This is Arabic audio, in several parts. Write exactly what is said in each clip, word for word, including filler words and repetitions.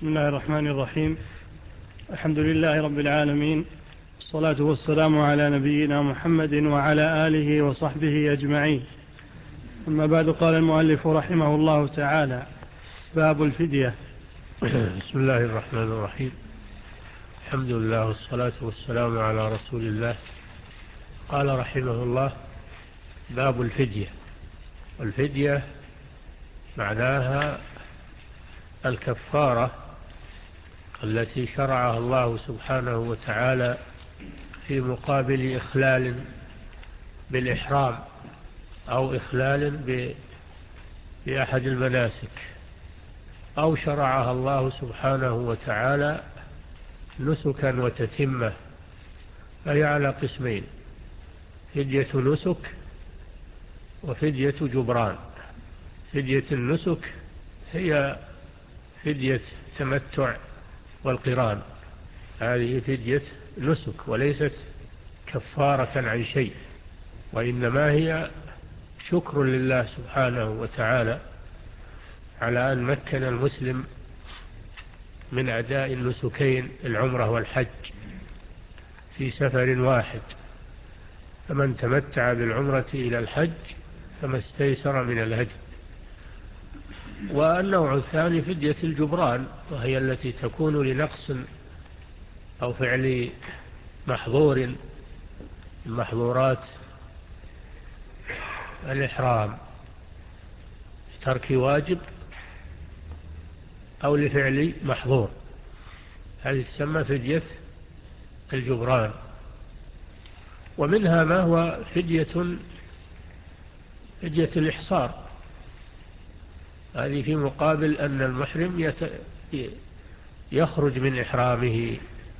بسم الله الرحمن الرحيم. الحمد لله رب العالمين، الصلاة والسلام على نبينا محمد وعلى آله وصحبه أجمعين. أما بعد، قال المؤلف رحمه الله تعالى: باب الفدية. بسم الله الرحمن الرحيم. الحمد لله والصلاة والسلام على رسول الله. قال رحمه الله: باب الفدية. والفدية معناها الكفارة التي شرعها الله سبحانه وتعالى في مقابل إخلال بالإحرام أو إخلال بأحد المناسك، أو شرعها الله سبحانه وتعالى نسكا وتتمة، فهي على قسمين: فدية نسك وفدية جبران. فدية النسك هي فدية تمتع والقران، هذه فدية نسك وليست كفارة عن شيء، وإنما هي شكر لله سبحانه وتعالى على أن مكن المسلم من أداء النسكين العمرة والحج في سفر واحد، فمن تمتع بالعمرة إلى الحج فما استيسر من الهدي. والنوع الثاني فدية الجبران، وهي التي تكون لنقص أو فعل محظور من محظورات الإحرام، ترك واجب أو لفعل محظور، هذه تسمى فدية الجبران. ومنها ما هو فدية فدية الإحصار، هذه في مقابل أن المحرم يت... يخرج من إحرامه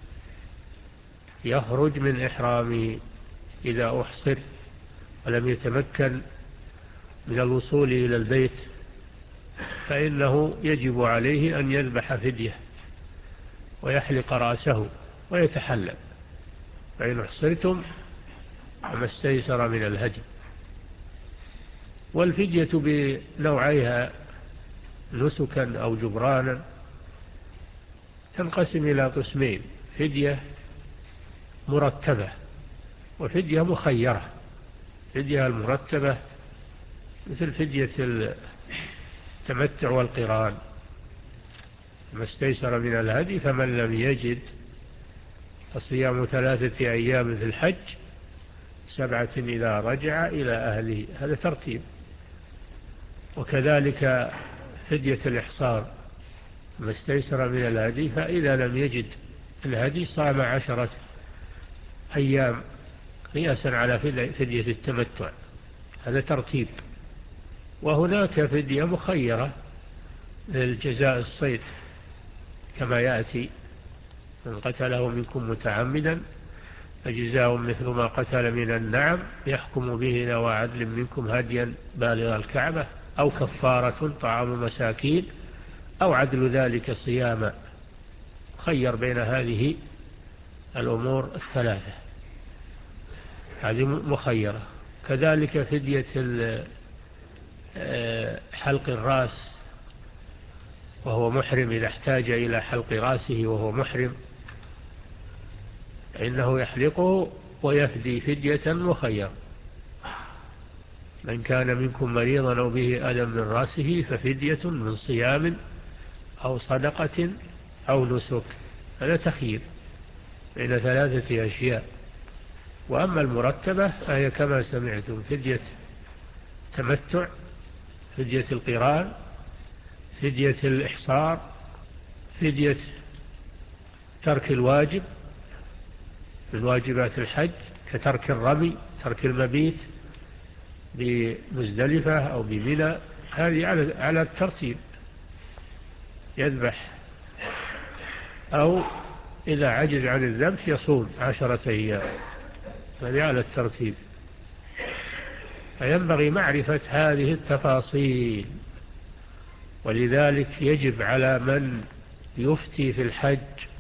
يخرج من إحرامه إذا أحصر ولم يتمكن من الوصول إلى البيت، فإنه يجب عليه أن يذبح فدية ويحلق رأسه ويتحلل، فإن أحصرتم فما استيسر من الهدي. والفدية بنوعيها نسكا أو جبرانا تنقسم إلى قسمين: فدية مرتبة وفدية مخيرة. فدية المرتبة مثل فدية التمتع والقران، ما استيسر من الهدي، فمن لم يجد فصيام ثلاثة أيام في الحج سبعة إذا رجع إلى أهله، هذا ترتيب. وكذلك فدية الإحصار، ما استيسر من الهدي، فإذا لم يجد الهدي صام عشرة أيام قياسا على فدية التمتع، هذا ترتيب. وهناك فدية مخيرة للجزاء الصيد كما يأتي: من قتله منكم متعمدا فجزاء مثل ما قتل من النعم يحكم به ذو عدل منكم هديا بالغ الكعبة أو كفارة طعام مساكين أو عدل ذلك صياما. خير بين هذه الأمور الثلاثة، هذه مخيرة. كذلك فدية حلق الرأس وهو محرم، إذا احتاج إلى حلق رأسه وهو محرم إنه يحلقه ويفدي فدية مخيرة: من كان منكم مريضا أو به ألم من رأسه ففدية من صيام أو صدقة أو نسك، هذا تخيير بين ثلاثة أشياء. وأما المرتبة فهي كما سمعتم: فدية تمتع، فدية القران، فدية الإحصار، فدية ترك الواجب من واجبات الحج كترك الرمي، ترك المبيت بمزدلفة أو بمنى، هذه على الترتيب، يذبح، أو إذا عجز عن الذبح يصوم عشرة أيام، هذه على الترتيب. فينبغي معرفة هذه التفاصيل، ولذلك يجب على من يفتي في الحج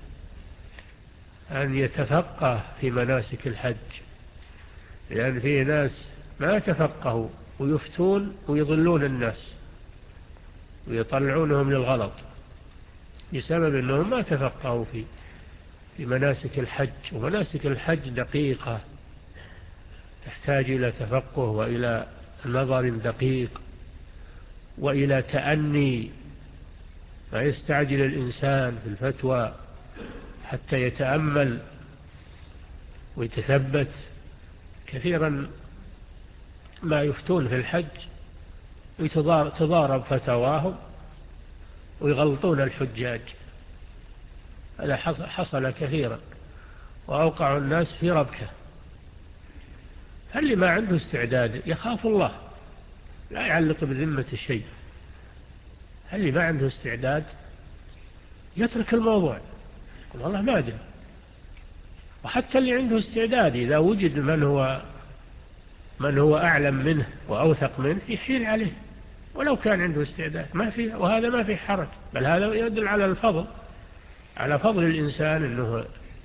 أن يتفقه في مناسك الحج، لأن فيه ناس ما يتفقهوا ويفتون ويضلون الناس ويطلعونهم للغلط. بسبب أنهم ما تفقهوا في في مناسك الحج. ومناسك الحج دقيقة، تحتاج إلى تفقه وإلى نظر دقيق وإلى تأني. ما يستعجل الإنسان في الفتوى حتى يتأمل ويتثبت. كثيرا ما يفتون في الحج وتضارب فتواهم ويغلطون الحجاج. هذا حصل كثيرا وأوقع الناس في ربكة. هل ما عنده استعداد يخاف الله، لا يعلق بذمة الشيء. هل ما عنده استعداد يترك الموضوع، يقول والله ما أدري. وحتى اللي عنده استعداد إذا وجد من هو من هو أعلم منه وأوثق منه يحيل عليه ولو كان عنده استعداد، ما فيه. وهذا ما فيه حرج، بل هذا يدل على الفضل، على فضل الإنسان إنه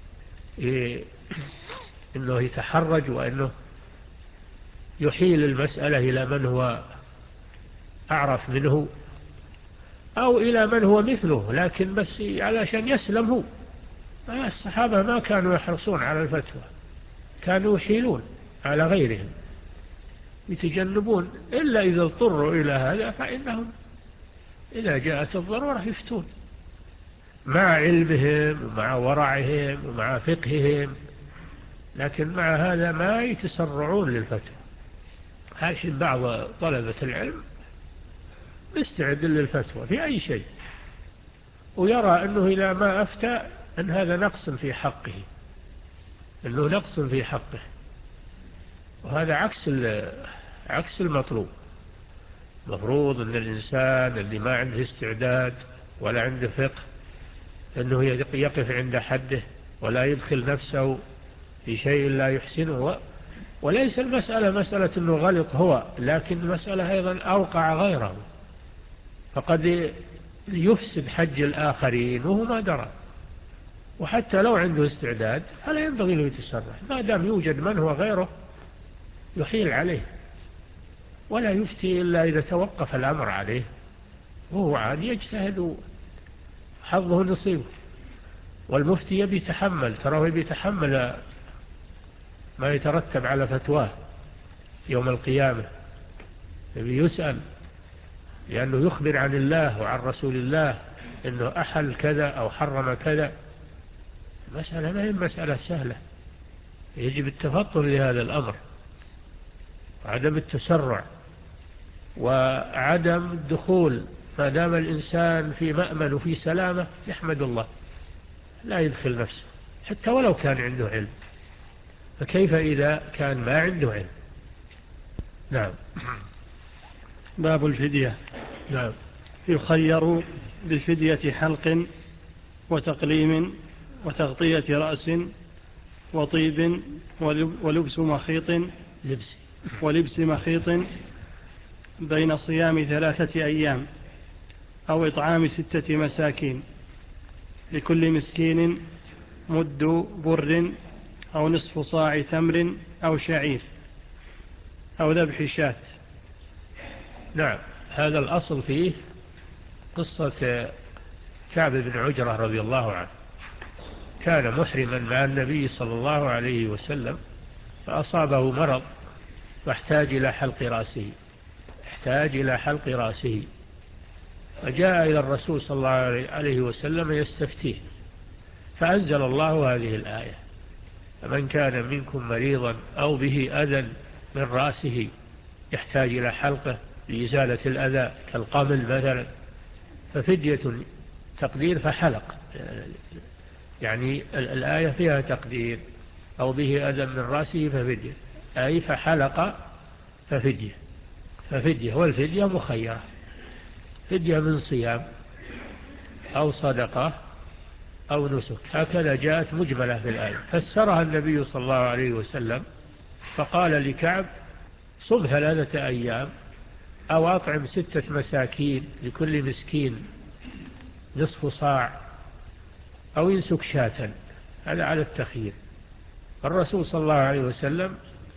إنه يتحرج وإنه يحيل المسألة إلى من هو أعرف منه أو إلى من هو مثله، لكن بس علشان يسلم هو. الصحابة ما كانوا يحرصون على الفتوى، كانوا يحيلون على غيرهم، يتجنبون إلا إذا اضطروا إلى هذا، فإنهم إذا جاءت الضرورة يفتون مع علمهم ومع ورعهم ومع فقههم، لكن مع هذا ما يتسرعون للفتوى. الحين بعض طلبة العلم يستعد للفتوى في أي شيء ويرى أنه إذا ما أفتى أن هذا نقص في حقه، أنه نقص في حقه، وهذا عكس عكس المطلوب. مفروض أن الإنسان اللي ما عنده استعداد ولا عنده فقه أنه يقف عند حده ولا يدخل نفسه في شيء لا يحسنه. وليس المسألة مسألة أنه غلط هو، لكن المسألة أيضا أوقع غيره، فقد يفسد حج الآخرين وهو ما درى. وحتى لو عنده استعداد فلا ينبغي له يتسرع، ما دام يوجد من هو غيره يحيل عليه، ولا يفتي إلا إذا توقف الأمر عليه، وهو عاد يجتهد حظه نصيبه. والمفتي يبي يتحمل، تراه يبي يتحمل ما يترتب على فتواه يوم القيامة، يبي يسأل، لأنه يخبر عن الله وعن رسول الله أنه أحل كذا أو حرم كذا. المسألة ما هي مسألة سهلة، يجب التفطن لهذا الأمر، وعدم التسرع، وعدم الدخول. ما دام الإنسان في مأمن وفي سلامة يحمد الله، لا يدخل نفسه حتى ولو كان عنده علم، فكيف إذا كان ما عنده علم؟ نعم. باب الفدية. نعم. يخير بفدية حلق وتقليم وتغطية رأس وطيب ولبس مخيط لبس ولبس مخيط بين صيام ثلاثة أيام أو إطعام ستة مساكين، لكل مسكين مد بر أو نصف صاع تمر أو شعير أو ذبح شاة. نعم. هذا الأصل فيه قصة كعب بن عجرة رضي الله عنه. كان محرما مع النبي صلى الله عليه وسلم، فأصابه مرض فاحتاج إلى حلق رأسه احتاج إلى حلق رأسه فجاء إلى الرسول صلى الله عليه وسلم يستفتيه، فأنزل الله هذه الآية: فمن كان منكم مريضا أو به أذى من رأسه يحتاج إلى حلقه لإزالة الأذى كالقمل مثلا ففدية. تقدير فحلق، يعني الآية فيها تقدير: أو به أذى من رأسه ففدية، أي فحلق ففدية. ففدية والفدية مخيرة، فدية من صيام أو صدقة أو نسك، هكذا جاءت مجملة في الآية. فسرها النبي صلى الله عليه وسلم فقال لكعب: صم ثلاثة أيام أو أطعم ستة مساكين، لكل مسكين نصف صاع، أو ينسك شاة. هذا على التخيير. الرسول صلى الله عليه وسلم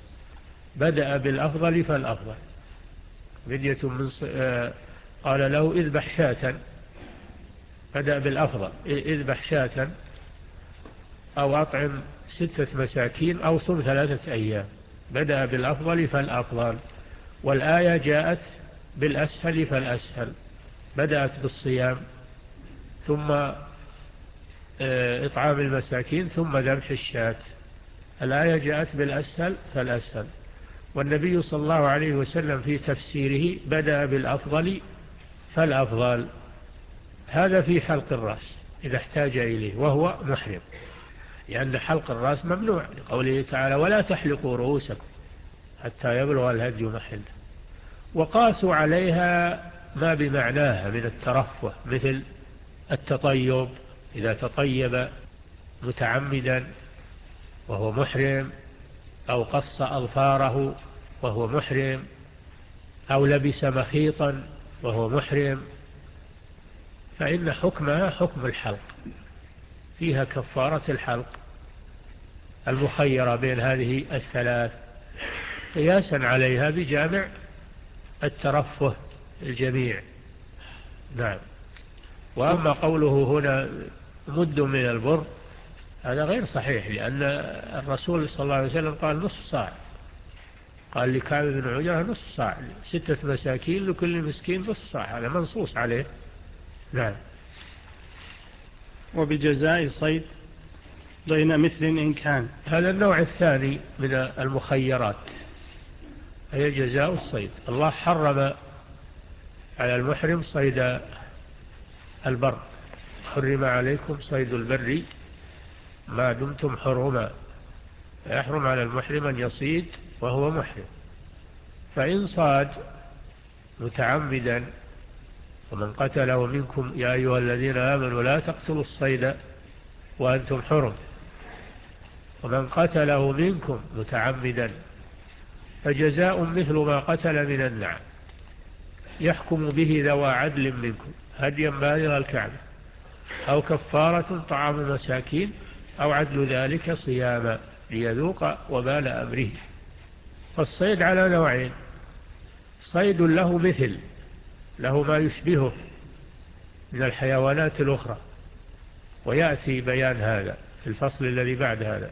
بدأ بالأفضل فالأفضل، فدية من ص... قال له: اذبح شاة بدأ بالأفضل، اذبح شاة أو أطعم ستة مساكين أو صم ثلاثة أيام. بدأ بالأفضل فالأفضل. والآية جاءت بالأسهل فالأسهل، بدأت بالصيام ثم إطعام المساكين ثم ذبح الشاة. الآية جاءت بالأسهل فالأسهل. والنبي صلى الله عليه وسلم في تفسيره بدأ بالأفضل فالأفضل. هذا في حلق الرأس إذا احتاج إليه وهو محرم، لأن حلق الرأس ممنوع لقوله تعالى ولا تحلقوا رؤوسكم حتى يبلغ الهدي محله. وقاسوا عليها ما بمعناها من الترفه، مثل التطيب إذا تطيب متعمدا وهو محرم، أو قص أظفاره وهو محرم، أو لبس مخيطا وهو محرم، فإن حكمها حكم الحلق، فيها كفارة الحلق المخيرة بين هذه الثلاث، قياسا عليها بجامع الترفه الجميع. نعم. وأما قوله هنا مد من البر هذا غير صحيح، لأن الرسول صلى الله عليه وسلم قال نصف صاع، قال لكعب بن عجرة نصف صاع، ستة مساكين لكل مسكين نصف صاع، هذا منصوص عليه. نعم. وبجزاء صيد بين مثل إن كان، هذا النوع الثاني من المخيرات، هي جزاء الصيد. الله حرم على المحرم صيد البر، حرم عليكم صيد البر ما دمتم حرما، يحرم على المحرم أن يصيد وهو محرم. فإن صاد متعمدا ومن قتله منكم يا أيها الذين آمنوا لا تقتلوا الصيد وأنتم حرم، ومن قتله منكم متعمدا فجزاء مثل ما قتل من النعم يحكم به ذوى عدل منكم هديا بالغ الكعبة أو كفارة طعام مساكين أو عدل ذلك صياما ليذوق وبال أمره. فالصيد على نوعين: صيد له مثل، له ما يشبهه من الحيوانات الأخرى، ويأتي بيان هذا في الفصل الذي بعد هذا،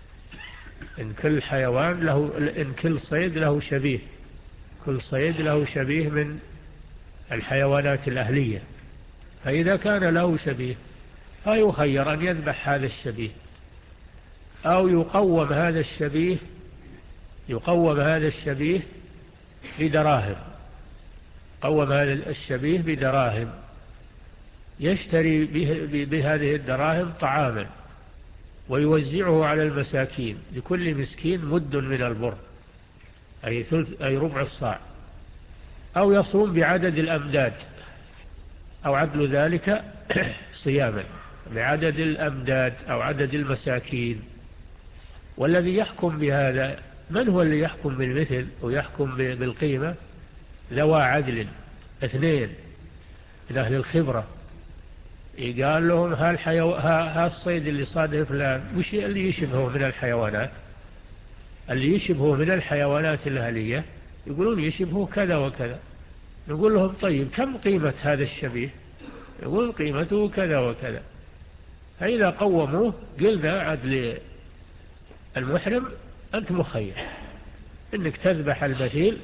إن كل حيوان له، إن كل صيد له شبيه، كل صيد له شبيه من الحيوانات الأهلية. فإذا كان له شبيه فيخير أن يذبح هذا الشبيه أو يقوم هذا الشبيه، يقوم هذا الشبيه بدراهم، قوم هذا الشبيه بدراهم يشتري بهذه الدراهم طعاما ويوزعه على المساكين، لكل مسكين مد من البر أي ثلث أي ربع الصاع، أو يصوم بعدد الأمداد أو عدل ذلك صياما بعدد الأمداد أو عدد المساكين. والذي يحكم بهذا من هو اللي يحكم بالمثل ويحكم بالقيمة؟ ذوى عدل اثنين من أهل الخبرة، قال لهم ها, الحيو... ها... ها الصيد اللي صاده فلان وش اللي يشبهه من الحيوانات، اللي يشبهه من الحيوانات الأهلية، يقولون يشبهه كذا وكذا. نقول لهم طيب كم قيمة هذا الشبيه؟ يقول قيمته كذا وكذا. فإذا قوموه قلنا عدل المحرم أنت مخير إنك تذبح المثيل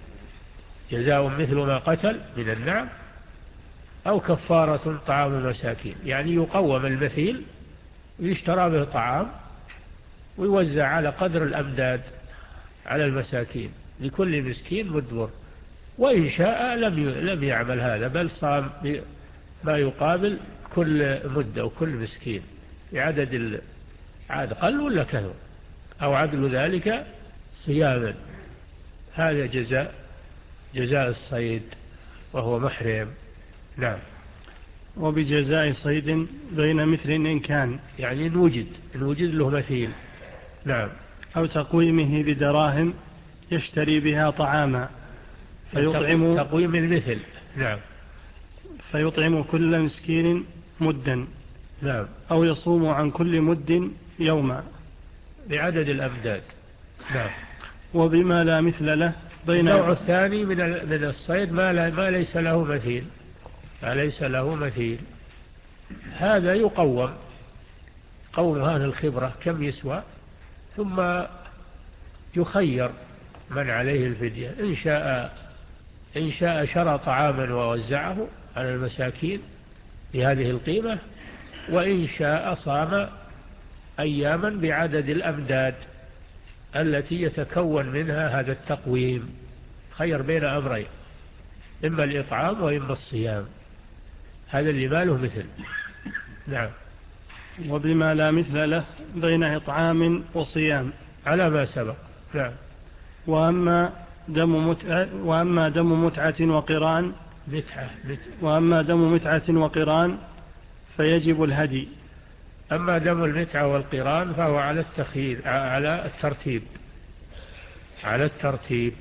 جزاء مثل ما قتل من النعم أو كفارة طعام مساكين، يعني يقوم المثيل ويشترى به طعام ويوزع على قدر الأمداد على المساكين، لكل مسكين مدبر. وإن شاء لم لم يعمل هذا، بل صام ما يقابل كل مدة وكل مسكين بعدد عاد قل ولا كثر، أو عدل ذلك صياما. هذا جزاء جزاء الصيد وهو محرم. نعم. وبجزاء صيد بين مثل إن كان، يعني إن وجد إن وجد له مثيل. نعم. أو تقويمه بدراهم يشتري بها طعاما فيطعم تقويم المثل. نعم. فيطعم كل مسكين مدا. نعم. أو يصوم عن كل مد يوما بعدد الأمداد. نعم. وبما لا مثل له بين. النوع الثاني من من الصيد ما, لا ما ليس له مثيل، ما ليس له مثيل هذا يقوم قوم أهل الخبرة كم يسوى، ثم يخير من عليه الفدية، إن شاء إن شاء شرى طعاما ووزعه على المساكين بهذه القيمة، وإن شاء صام أياما بعدد الأمداد التي يتكون منها هذا التقويم. خير بين أمرين، إما الإطعام وإما الصيام، هذا اللي ما له مثل. نعم. وبما لا مثل له بين إطعام وصيام على ما سبق. نعم. وأما دم متعة وأما دم متعة وقران متعة متعة. وأما دم متعة وقران فيجب الهدي. أما دم المتعة والقران فهو على التخيير، على الترتيب على الترتيب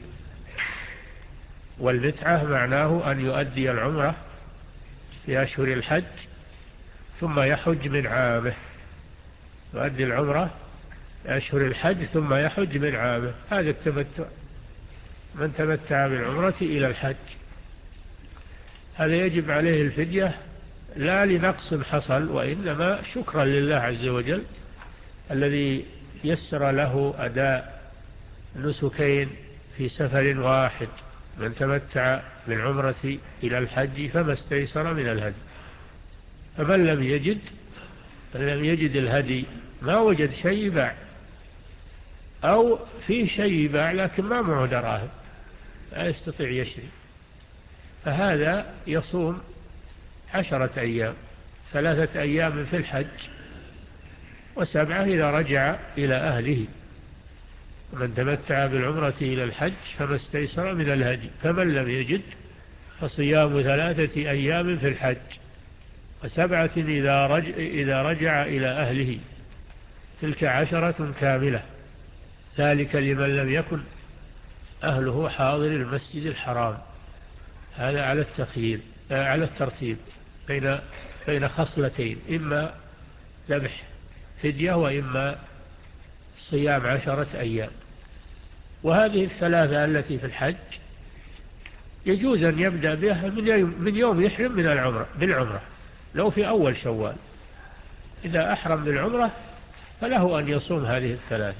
والمتعة معناه أن يؤدي العمرة في أشهر الحج ثم يحج من عامه، يؤدي العمرة في أشهر الحج ثم يحج من عامه، هذا التمتع. من تمتع بالعمرة إلى الحج هذا يجب عليه الفدية، لا لنقص حصل، وإنما شكرا لله عز وجل الذي يسر له أداء نسكين في سفر واحد. من تمتع بالعمرة إلى الحج فما استيسر من الهدي. فمن لم يجد من لم يجد الهدي، ما وجد شيء يباع، أو فيه شيء يباع لكن ما معه دراهم، لا يستطيع يشري، فهذا يصوم عشرة أيام، ثلاثة أيام في الحج وسبعة إذا رجع إلى أهله. من تمتع بالعمرة إلى الحج فما استيسر من الهدي، فمن لم يجد فصيام ثلاثة أيام في الحج وسبعة إذا رجع, إذا رجع إلى أهله، تلك عشرة كاملة، ذلك لمن لم يكن أهله حاضر المسجد الحرام. هذا على التخيير على الترتيب بين بين خصلتين، إما ذبح فدية وإما صيام عشرة أيام. وهذه الثلاثة التي في الحج يجوز أن يبدأ بها من يوم يحرم من العمرة بالعمرة، لو في أول شوال إذا أحرم بالعمرة فله أن يصوم هذه الثلاثة،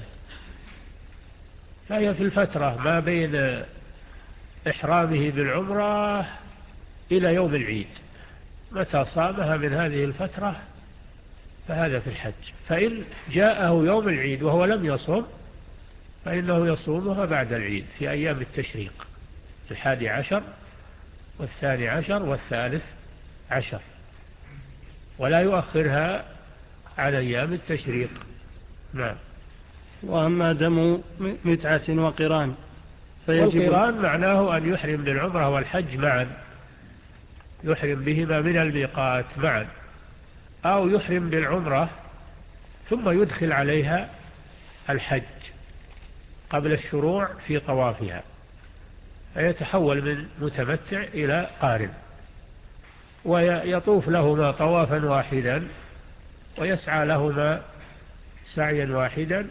فهي في الفترة ما بين إحرامه بالعمرة إلى يوم العيد، متى صامها من هذه الفترة فهذا في الحج. فإن جاءه يوم العيد وهو لم يصوم فإنه يصومها بعد العيد في أيام التشريق، الحادي عشر والثاني عشر والثالث عشر، ولا يؤخرها على أيام التشريق. نعم. وأما دم متعة وقران فيجب والقران معناه أن يحرم بالعمرة والحج معا، يحرم بهما من الميقات معا، أو يحرم بالعمرة ثم يدخل عليها الحج قبل الشروع في طوافها، فيتحول من متمتع إلى قارن، ويطوف لهما طوافا واحدا ويسعى لهما سعيا واحدا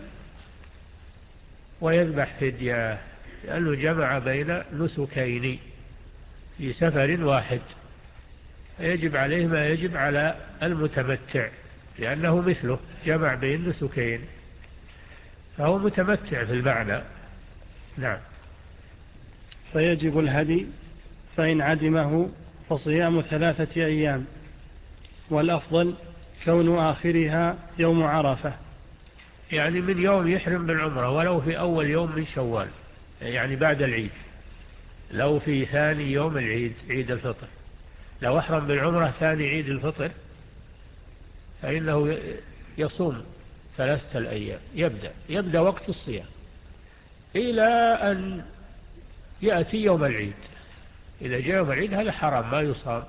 ويذبح فدية، لأنه جمع بين نسكين في سفر واحد، فيجب عليه ما يجب على المتمتع لأنه مثله جمع بين نسكين، فهو متمتع في المعنى. نعم. فيجب الهدي، فإن عدمه فصيام ثلاثة أيام، والأفضل كون آخرها يوم عرفة، يعني من يوم يحرم بالعمرة ولو في أول يوم من شوال، يعني بعد العيد، لو في ثاني يوم العيد عيد الفطر، لو أحرم بالعمرة ثاني عيد الفطر فإنه يصوم ثلاثة الأيام، يبدأ يبدأ وقت الصيام إلى أن يأتي يوم العيد. إذا جاء يوم العيد هذا حرام ما يصام،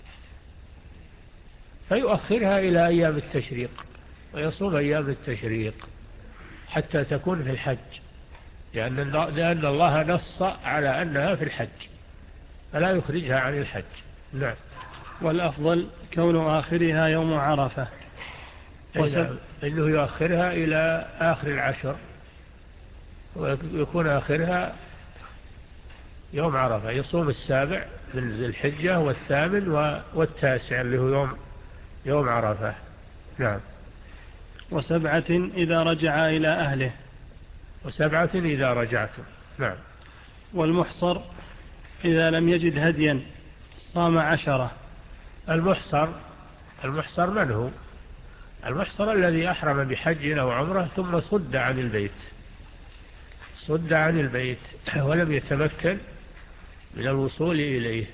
فيؤخرها إلى أيام التشريق ويصوم أيام التشريق حتى تكون في الحج، لأن لأن الله نص على أنها في الحج فلا يخرجها عن الحج. نعم. والأفضل كون آخرها يوم عرفة، إنه يؤخرها إلى آخر العشر ويكون آخرها يوم عرفة، يصوم السابع من ذي الحجة والثامن والتاسع اللي هو يوم يوم عرفة. نعم. وسبعة إذا رجع إلى أهله. وسبعة إذا رجعتم. نعم. والمحصر إذا لم يجد هديا صام عشرة. المحصر المحصر من هو؟ المحصر الذي أحرم بحج أو عمره ثم صد عن البيت صد عن البيت ولم يتمكن من الوصول إليه،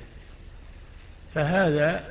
فهذا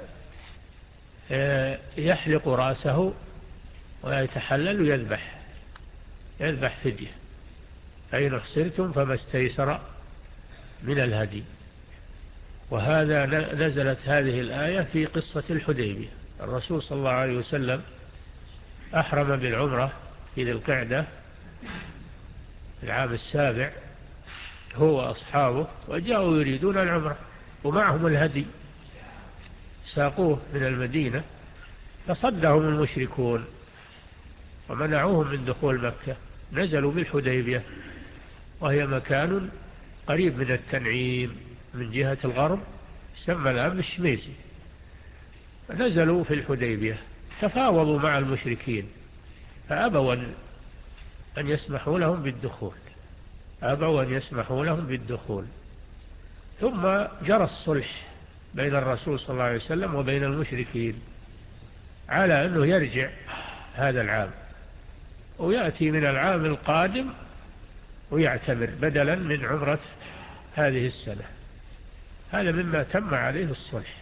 يحلق رأسه ويتحلل ويذبح يذبح فدية. فإن احصرتم فما استيسر من الهدي. وهذا نزلت هذه الآية في قصة الحديبية. الرسول صلى الله عليه وسلم أحرم بالعمرة في ذي القعدة في العام السابع هو وأصحابه، وجاءوا يريدون العمرة ومعهم الهدي، ساقوه من المدينة فصدهم المشركون ومنعوهم من دخول مكة. نزلوا بالحديبية وهي مكان قريب من التنعيم من جهة الغرب، يسمى الآن بالشميسي. نزلوا في الحديبية تفاوضوا مع المشركين فأبوا أن يسمحوا لهم بالدخول أبوا أن يسمحوا لهم بالدخول ثم جرى الصلح بين الرسول صلى الله عليه وسلم وبين المشركين على أنه يرجع هذا العام ويأتي من العام القادم ويعتمر بدلا من عمرة هذه السنة. هذا مما تم عليه الصلح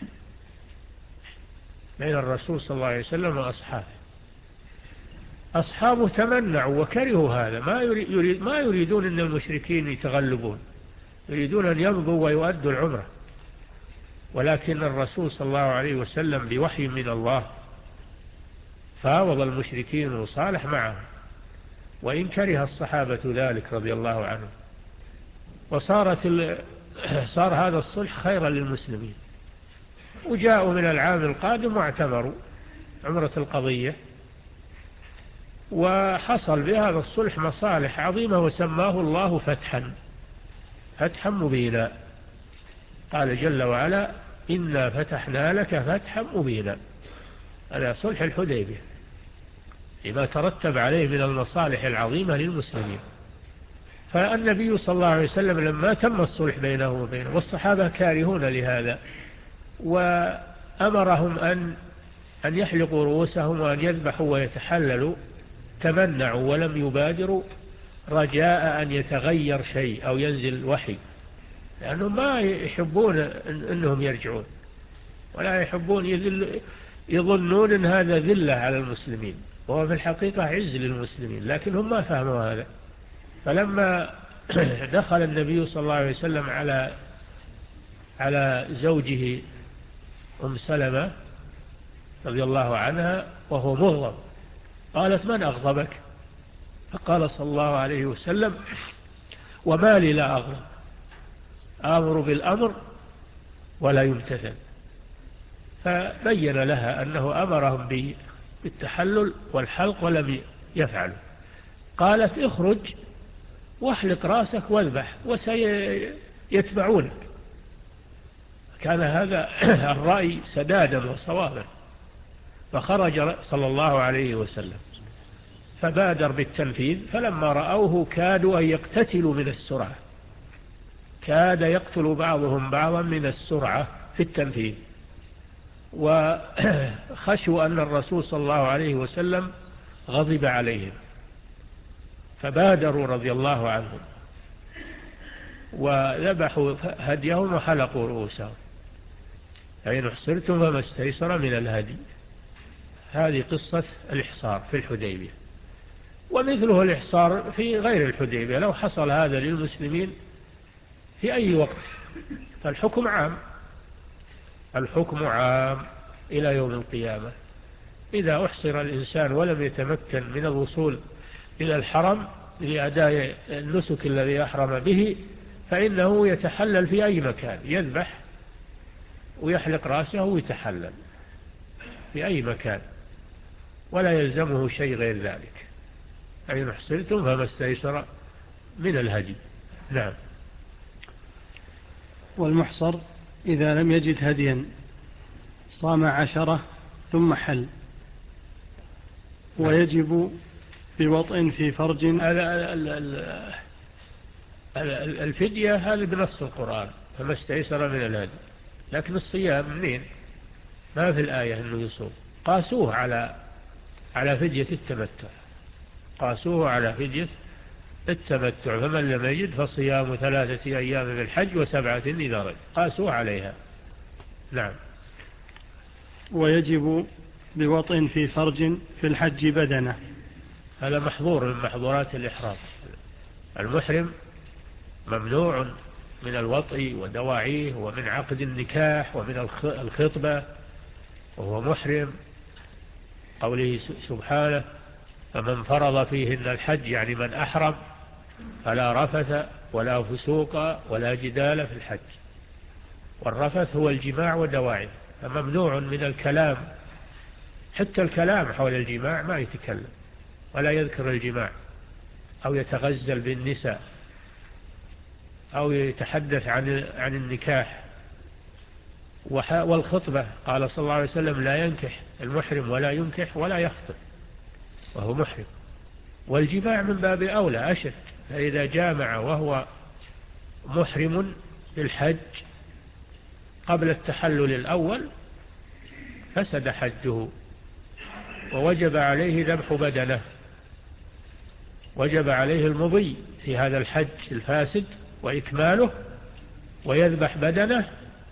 بين الرسول صلى الله عليه وسلم وأصحابه. أصحابه تمنعوا وكرهوا هذا، ما, يريد ما يريدون أن المشركين يتغلبون، يريدون أن يمضوا ويؤدوا العمرة. ولكن الرسول صلى الله عليه وسلم بوحي من الله فاوض المشركين وصالح معهم، وإن كره الصحابة ذلك رضي الله عنهم. وصارت ال... صار هذا الصلح خيرا للمسلمين، وجاءوا من العام القادم واعتبروا عمرة القضية، وحصل بهذا الصلح مصالح عظيمة وسماه الله فتحا فتحا مبينا. قال جل وعلا إنا فتحنا لك فتحا مبينا. هذا صلح الحديبية لما ترتب عليه من المصالح العظيمة للمسلمين. فالنبي صلى الله عليه وسلم لما تم الصلح بينه وبينه والصحابة كارهون لهذا، وأمرهم أن أن يحلقوا رؤوسهم وأن يذبحوا ويتحللوا، تمنعوا ولم يبادروا رجاء أن يتغير شيء أو ينزل وحي، لأنهم ما يحبون أنهم يرجعون ولا يحبون يذل يظنون أن هذا ذلة على المسلمين، وهو في الحقيقة عز للمسلمين، لكن هم ما فهموا هذا. فلما دخل النبي صلى الله عليه وسلم على على زوجه أم سلمة رضي الله عنها وهو مغضب، قالت من أغضبك؟ فقال صلى الله عليه وسلم وما لي لا أغضب، آمر بالأمر ولا يمتثل. فبين لها أنه أمرهم بالتحلل والحلق ولم يفعلوا. قالت اخرج واحلق راسك واذبح وسيتبعونك. كان هذا الرأي سدادا وصوابا، فخرج صلى الله عليه وسلم فبادر بالتنفيذ. فلما رأوه كادوا أن يقتتلوا من السرعة، كاد يقتل بعضهم بعضا من السرعة في التنفيذ، وخشوا أن الرسول صلى الله عليه وسلم غضب عليهم، فبادروا رضي الله عنهم وذبحوا هديهم وحلقوا رؤوسهم. فإن احصرتم فما استيسر من الهدي. هذه قصة الإحصار في الحديبية. ومثله الإحصار في غير الحديبية، لو حصل هذا للمسلمين في أي وقت فالحكم عام، الحكم عام إلى يوم القيامة. إذا أحصر الإنسان ولم يتمكن من الوصول إلى الحرم لأداء النسك الذي أحرم به، فإنه يتحلل في أي مكان، يذبح ويحلق رأسه ويتحلل في أي مكان ولا يلزمه شيء غير ذلك. فإن احصرتم فما استيسر من الهدي. نعم. والمحصر إذا لم يجد هديا صام عشرة ثم حل ويجب بوطء في فرج. الفدية هذا بنص القرآن فما استيسر من الهدي، لكن الصيام منين؟ ما في الآية أنه يصوم. قاسوه على على فدية التمتع، قاسوه على فدية التمتع، فمن لم يجد فصيام ثلاثة أيام من الحج وسبعة إذا رجع، قاسوه عليها. نعم. ويجب بوطء في فرج في الحج بدنه، هذا محظور من محظورات الإحرام. المحرم ممنوع من الوطء ودواعيه ومن عقد النكاح ومن الخطبة وهو محرم. قوله سبحانه فمن فرض فيهن الحج، يعني من أحرم، فلا رفث ولا فسوق ولا جدال في الحج. والرفث هو الجماع ودواعيه، فممنوع من الكلام، حتى الكلام حول الجماع ما يتكلم ولا يذكر الجماع أو يتغزل بالنساء أو يتحدث عن عن النكاح. والخطبة قال صلى الله عليه وسلم لا ينكح المحرم ولا ينكح ولا يخطب وهو محرم. والجماع من باب أولى أشد، فإذا جامع وهو محرم بالحج قبل التحلل الأول فسد حجه ووجب عليه ذبح بدنه، وجب عليه المضي في هذا الحج الفاسد وإكماله ويذبح بدنه.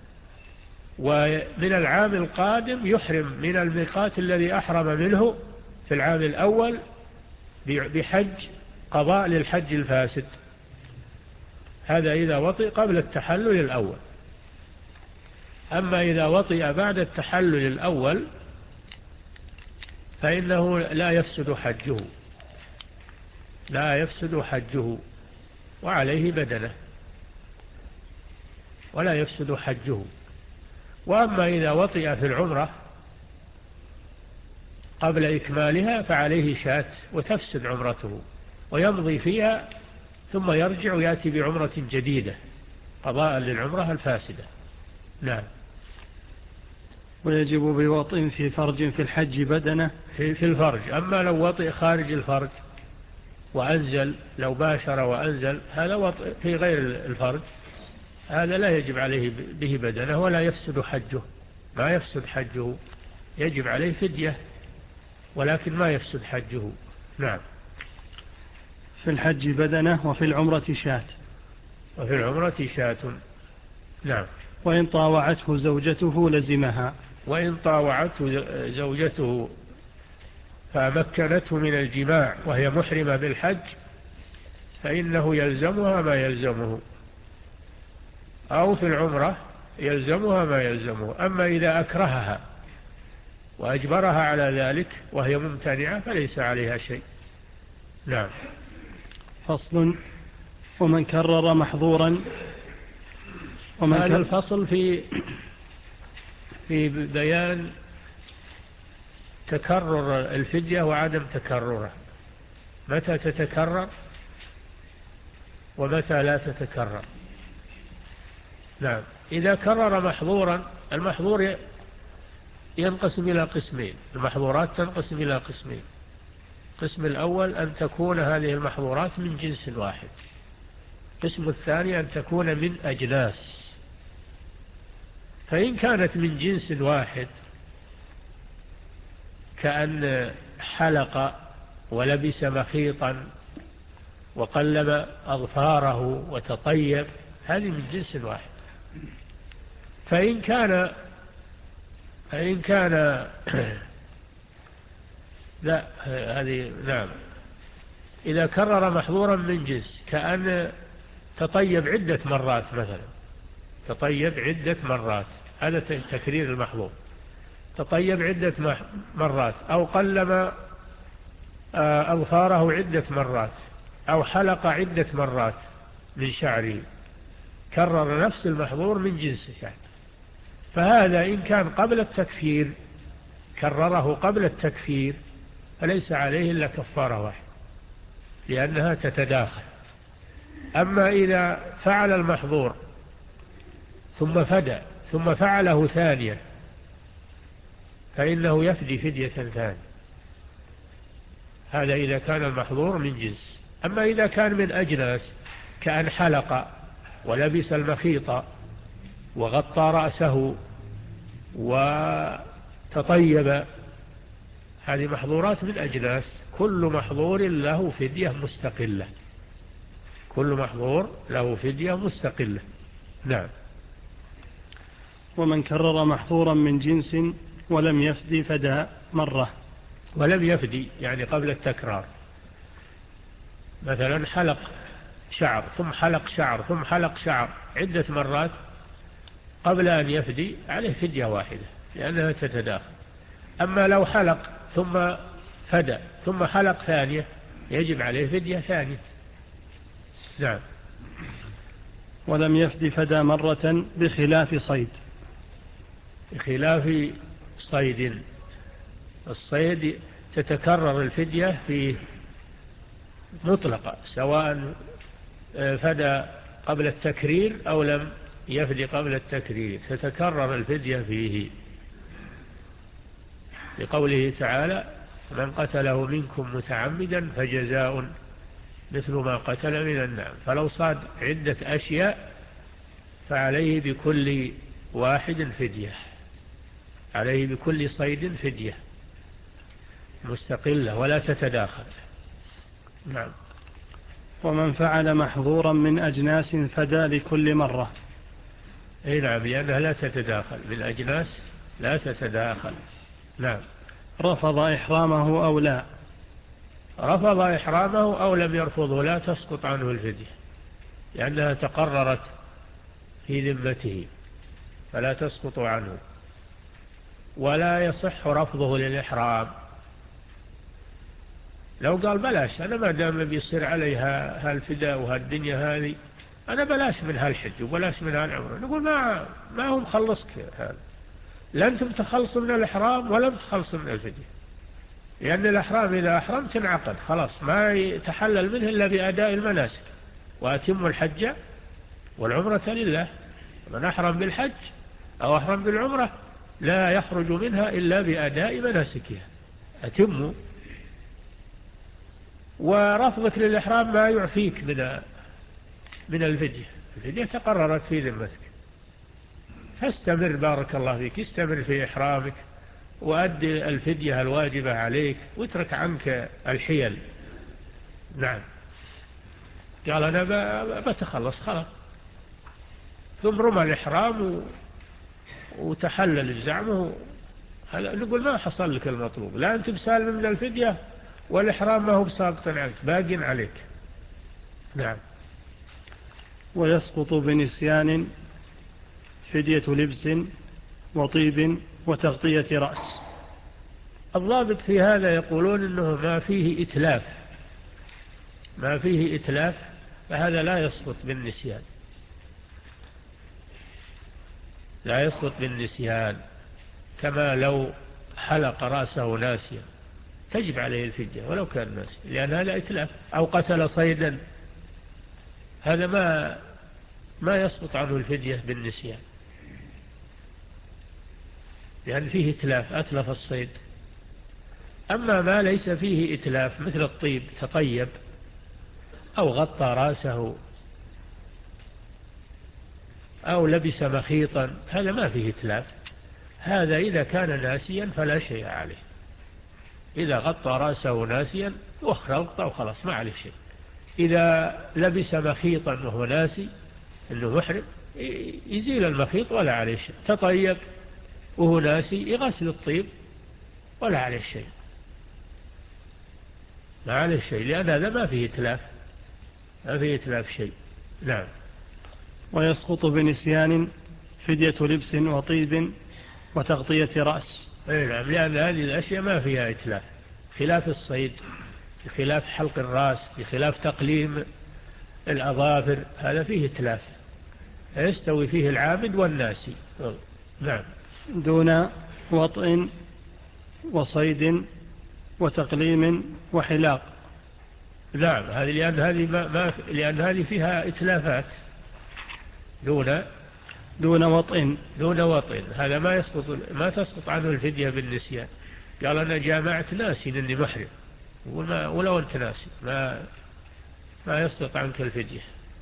ومن العام القادم يحرم من الميقات الذي أحرم منه في العام الأول بحج قضاء للحج الفاسد. هذا إذا وطئ قبل التحلل الأول. أما إذا وطئ بعد التحلل الأول فإنه لا يفسد حجه، لا يفسد حجه وعليه بدنه ولا يفسد حجه. وأما إذا وطئ في العمرة قبل إكمالها فعليه شاة وتفسد عمرته ويمضي فيها ثم يرجع ويأتي بعمرة جديدة قضاء للعمرة الفاسدة. نعم. ويجب بوطء في فرج في الحج بدنه، في, في الفرج. أما لو وطئ خارج الفرج وأنزل، لو باشر وأنزل، هذا وطئ في غير الفرج، هذا لا يجب عليه به بدنه ولا يفسد حجه، ما يفسد حجه، يجب عليه فدية ولكن ما يفسد حجه. نعم. في الحج بدنه وفي العمرة شاة، وفي العمرة شاة. نعم. وإن طاوعته زوجته لزمها، وإن طاوعته زوجته فمكنته من الجماع وهي محرمة بالحج فإنه يلزمها ما يلزمه، أو في العمرة يلزمها ما يلزمه. أما إذا أكرهها وأجبرها على ذلك وهي ممتنعة فليس عليها شيء. نعم. فصل. ومن كرر محظورا. ومن هذا الفصل في في بيان تكرر الفدية وعدم تكرره، متى تتكرر ومتى لا تتكرر. نعم. إذا كرر محظورا، المحظور ينقسم إلى قسمين، المحظورات تنقسم إلى قسمين. القسم الأول أن تكون هذه المحظورات من جنس واحد، القسم الثاني أن تكون من أجناس. فإن كانت من جنس واحد كأن حلق ولبس مخيطا وقلب أظفاره وتطيب، هذه من جنس واحد. فإن كان فإن كان لا هذه نعم. إذا كرر محظورا من جنس كأن تطيب عدة مرات مثلا، تطيب عدة مرات، هذا تكرير المحظور. تطيب عدة مرات أو قلم أظفاره عدة مرات أو حلق عدة مرات من شعره، كرر نفس المحظور من جنسه يعني. فهذا إن كان قبل التكفير، كرره قبل التكفير، فليس عليه إلا كفارة واحدة لأنها تتداخل. أما إذا فعل المحظور ثم فدى ثم فعله ثانية فإنه يفدي فدية ثانية. هذا إذا كان المحظور من جنس. أما إذا كان من أجناس كأن حلق ولبس المخيط وغطى رأسه وتطيب، هذه محظورات من أجناس، كل محظور له فدية مستقلة، كل محظور له فدية مستقلة. نعم. ومن كرر محظورا من جنس ولم يفدي فدى مرة. ولم يفدي يعني قبل التكرار، مثلا حلق شعر ثم حلق شعر ثم حلق شعر عدة مرات قبل أن يفدي، عليه فدية واحدة لأنها تتداخل. أما لو حلق ثم فدى ثم حلق ثانية يجب عليه فدية ثانية. نعم. ولم يفدي فدى مرة بخلاف صيد. بخلاف صيد، الصيد تتكرر الفدية فيه مطلقة، سواء فدى قبل التكرير أو لم يفدي قبل التكرير، تتكرر الفدية فيه، لقوله تعالى: من قتله منكم متعمدا فجزاء مثل ما قتل من النعم. فلو صاد عدة أشياء فعليه بكل واحد فدية، عليه بكل صيد فدية مستقلة ولا تتداخل. نعم. ومن فعل محظورا من أجناس فدى لكل مرة. أي نعم، لأنها لا تتداخل، بالأجناس لا تتداخل. نعم. رفض إحرامه أو لا. رفض إحرامه أو لم يرفضه لا تسقط عنه الفدية، لأنها تقررت في ذمته فلا تسقط عنه. ولا يصح رفضه للإحرام. لو قال بلاش أنا ما دام بيصير عليها هالفداء وهالدنيا هذه، أنا بلاش من هالحج وبلاش من هالعمرة، نقول ما ما هو مخلصك هذا، لا أنتم تخلصوا من الإحرام ولا تخلصوا من الفدية، لأن الإحرام إذا أحرم تنعقد خلاص، ما يتحلل منه إلا بأداء المناسك. وأتم الحج والعمرة لله. من أحرم بالحج أو أحرم بالعمرة لا يخرج منها إلا بأداء مناسكها، أتموا. ورفضك للإحرام ما يعفيك من من الفدية، الفدية تقررت في ذمتك، فاستمر بارك الله فيك، استمر في إحرامك وأدي الفدية الواجبة عليك واترك عنك الحيل. نعم. قال أنا بتخلص خلاص، ثم رمى الإحرام وتحلل الزعم، نقول ما حصل لك المطلوب، لا أنت بسالم من الفدية والإحرام ما هو بساقط عنك، باق عليك. نعم. ويسقط بنسيان فدية لبس وطيب وتغطية رأس. الضابط في هذا يقولون إنه ما فيه إتلاف، ما فيه إتلاف فهذا لا يسقط بالنسيان، لا يسقط بالنسيان. كما لو حلق رأسه ناسيا تجب عليه الفدية ولو كان ناسيا، لأن هذا إتلاف. أو قتل صيدا، هذا ما ما يسقط عنه الفدية بالنسيان، لأن فيه إتلاف، أتلف الصيد. أما ما ليس فيه إتلاف مثل الطيب، تطيب أو غطى رأسه أو لبس مخيطا، هذا ما فيه إتلاف، هذا إذا كان ناسيا فلا شيء عليه. إذا غطى رأسه ناسيا وخلط أو خلاص ما عليه شيء. إذا لبس مخيطا وهو ناسي أنه محرم يزيل المخيط ولا عليه شيء. تطيب وهو ناسي يغسل الطيب ولا عليه شيء، ما عليه شيء، لأن هذا ما فيه إتلاف، ما فيه إتلاف شيء. نعم. ويسقط بنسيان فدية لبس وطيب وتغطية رأس. نعم، لأن هذه الأشياء ما فيها إتلاف، خلاف الصيد، بخلاف حلق الرأس، بخلاف تقليم الأظافر، هذا فيه إتلاف يستوي فيه العابد والناسي. نعم. دون وطئ وصيد وتقليم وحلاق. نعم، هذه لأن هذه ما ما لأن هذه فيها إتلافات. دون دون وطئ دون وطئ هذا ما يسقط ما تسقط عنه الفدية بالنسيان. قال أنا جامعت ناسي إني محرم، ولو أنت ناسي ما ما يسقط عنك الفدية.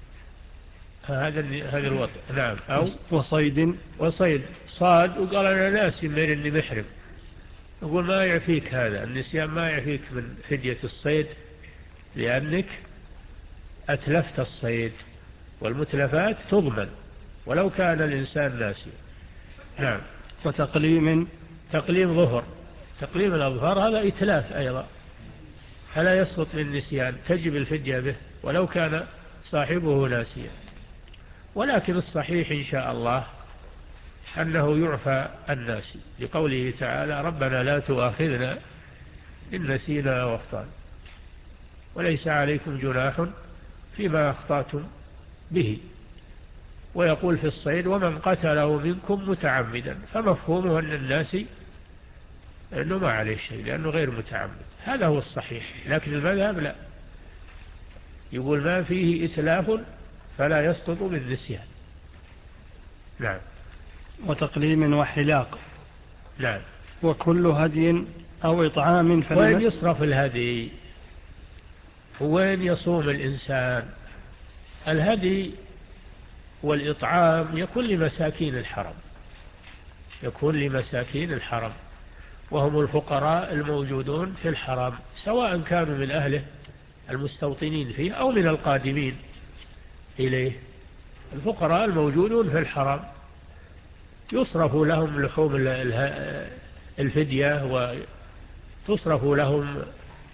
هذا هذا الوطئ. نعم. أو وصيد وصيد صاد وقال أنا ناسي من إني محرم، يقول ما يعفيك هذا النسيان، ما يعفيك من فدية الصيد، لأنك أتلفت الصيد، والمتلفات تضمن ولو كان الإنسان ناسيا. نعم. وتقليم تقليم ظهر، تقليم الأظهر هذا إتلاف أيضا، فلا يسقط من النسيان، تجب الفدية به ولو كان صاحبه ناسيا. ولكن الصحيح إن شاء الله أنه يعفى الناسي، لقوله تعالى ربنا لا تؤاخذنا إن نسينا واخطأنا وليس عليكم جناح فيما أخطأتم به. ويقول في الصيد ومن قتله منكم متعمدا، فمفهومه أن الناسي أنه ما عليه شيء لأنه غير متعمد، هذا هو الصحيح. لكن المذهب لا، يقول ما فيه إتلاف فلا يسقط بالنسيان. نعم. وتقليم وحلاق. نعم. وكل هدي أو إطعام. وين يصرف الهدي؟ وين يصوم الإنسان؟ الهدي والإطعام يكون لمساكين الحرم، يكون لمساكين الحرم، وهم الفقراء الموجودون في الحرم، سواء كانوا من أهله المستوطنين فيه أو من القادمين إليه. الفقراء الموجودون في الحرم يصرف لهم لحوم الفدية، وتصرف لهم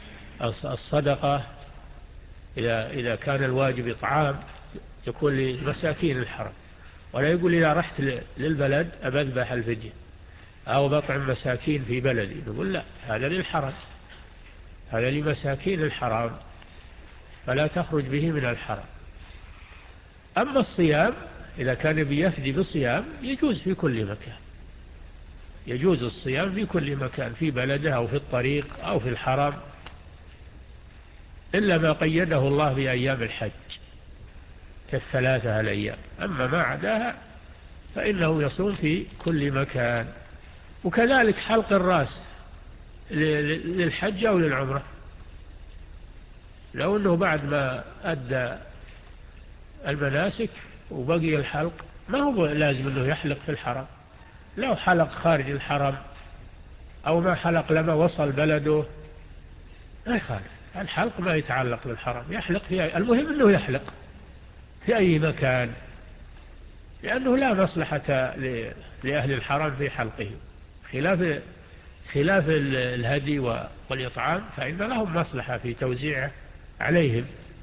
الصدقة إذا إذا كان الواجب إطعام يكون لمساكين الحرم. ولا يقول إذا رحت للبلد أبذبح الفدية أو بطعم مساكين في بلدي، نقول لا، هذا للحرم، هذا لمساكين الحرام، فلا تخرج به من الحرم. أما الصيام إذا كان بيفدي بالصيام يجوز في كل مكان، يجوز الصيام في كل مكان، في بلده أو في الطريق أو في الحرم، إلا ما قيده الله بأيام الحج كالثلاثة الأيام. أما ما عداها فإنه يصوم في كل مكان. وكذلك حلق الرأس للحج أو للعمرة، لو أنه بعد ما أدى المناسك وبقي الحلق ما هو لازم أنه يحلق في الحرم، لو حلق خارج الحرم أو ما حلق لما وصل بلده ما يخالف، الحلق ما يتعلق بالحرم، يحلق في أي... المهم أنه يحلق في أي مكان، لأنه لا مصلحة لأهل الحرم في حلقه، خلاف خلاف الهدي والإطعام فإن لهم مصلحة في توزيعه عليهم.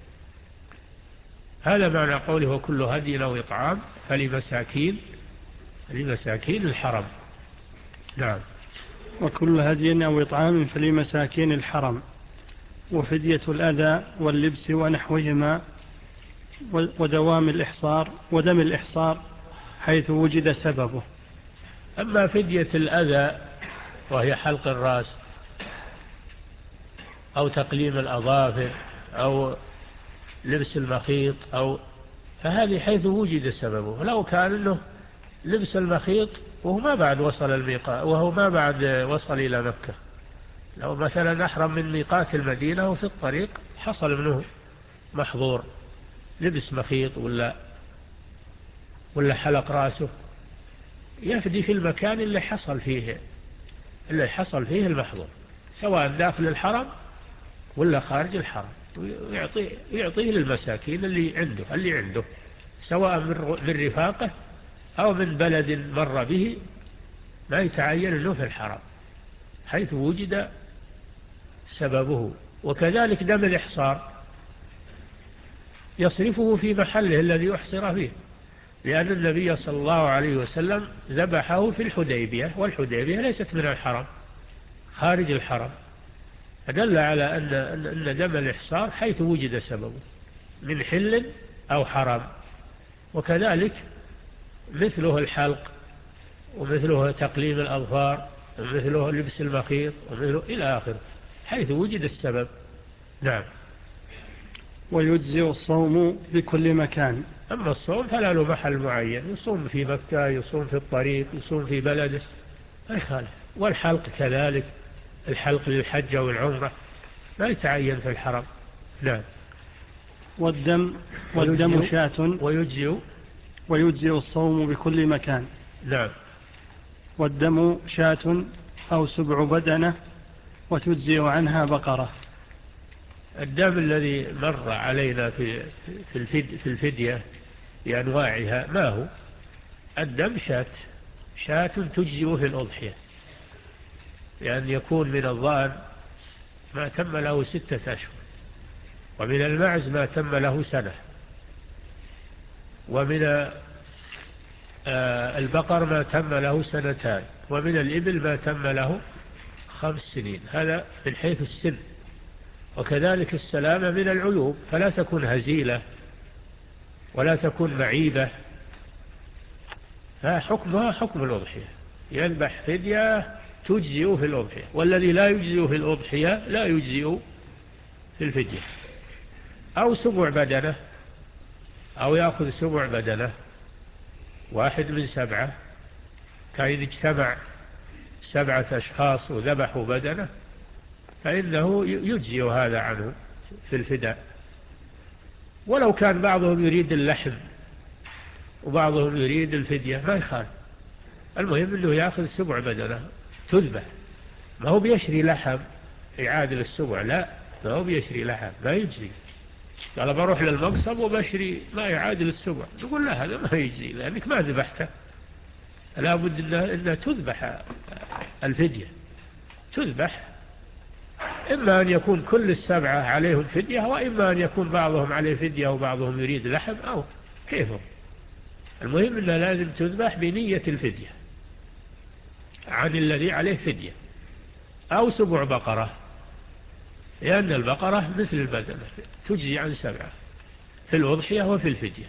هذا معنى قوله وكل هدي أو إطعام فلمساكين لمساكين الحرم. نعم. وكل هدي أو إطعام فلمساكين الحرم. وفدية الأذى واللبس ونحوهما ودوام الإحصار ودم الإحصار حيث وجد سببه. أما فدية الأذى وهي حلق الرأس أو تقليم الأظافر أو لبس المخيط أو فهذه حيث وجد سببه. لو كان له لبس المخيط وهو ما بعد وصل الميقات وهو ما بعد وصل إلى مكة، لو مثلا أحرم من ميقات المدينة وفي الطريق حصل منه محظور لبس مخيط ولا ولا حلق رأسه، يفدي في المكان اللي حصل فيه اللي حصل فيه المحظور، سواء داخل الحرم ولا خارج الحرم، ويعطيه يعطيه للمساكين اللي عنده اللي عنده سواء من رفاقه أو من بلد مر به، ما يتعين له في الحرم حيث وجد سببه. وكذلك دم الإحصار يصرفه في محله الذي أحصر فيه، لأن النبي صلى الله عليه وسلم ذبحه في الحديبية، والحديبية ليست من الحرم، خارج الحرم، فدل على أن أن دم الإحصار حيث وجد سببه من حل أو حرم. وكذلك مثله الحلق ومثله تقليم الأظفار ومثله لبس المخيط ومثله إلى آخره حيث وجد السبب. نعم. ويجزئ الصوم بكل مكان. أما الصوم فلا له محل معين، يصوم في مكة، يصوم في الطريق، يصوم في بلده، ما يخالف. والحلق كذلك، الحلق للحج أو العمرة لا يتعين في الحرم. نعم. والدم والدم شاة ويجزئ ويجزئ الصوم بكل مكان. نعم. والدم شاة أو سبع بدنة وتجزئ عنها بقرة. الدم الذي مر علينا في في الفدية بأنواعها ما هو؟ الدم شاة شاة تجزئ في الأضحية، لأن يكون من الضأن ما تم له ستة أشهر، ومن المعز ما تم له سنة، ومن البقر ما تم له سنتان، ومن الإبل ما تم له خمس سنين. هذا من حيث السن. وكذلك السلامة من العيوب، فلا تكون هزيلة ولا تكون معيبة، فحكمها حكم الأضحية، يذبح فدية تجزئ في الأضحية، والذي لا يجزئ في الأضحية لا يجزئ في الفدية. أو سبع بدنة، أو يأخذ سبع بدنة، واحد من سبعة، كأن اجتمع سبعة أشخاص وذبحوا بدنة فإنه يجزئ هذا عنه في الفداء. ولو كان بعضهم يريد اللحم وبعضهم يريد الفدية ما يخالف، المهم أنه يأخذ سبع بدنة تذبح. ما هو بيشري لحم يعادل السبع، لا، ما هو بيشري لحم، ما يجزي. قال بروح للمقصب وبشري ما يعادل السبع، تقول لا، هذا ما يجزي لأنك ما ذبحته. لا بد إنها, إنها تذبح الفدية، تذبح. إما أن يكون كل السبعة عليهم فدية، وإما أن يكون بعضهم عليه فدية وبعضهم يريد لحم، أو كيفهم. المهم أنها لازم تذبح بنية الفدية عن الذي عليه فدية. أو سبع بقرة، لأن البقرة مثل البدنة تجزي عن سبعة في الأضحية وفي الفدية،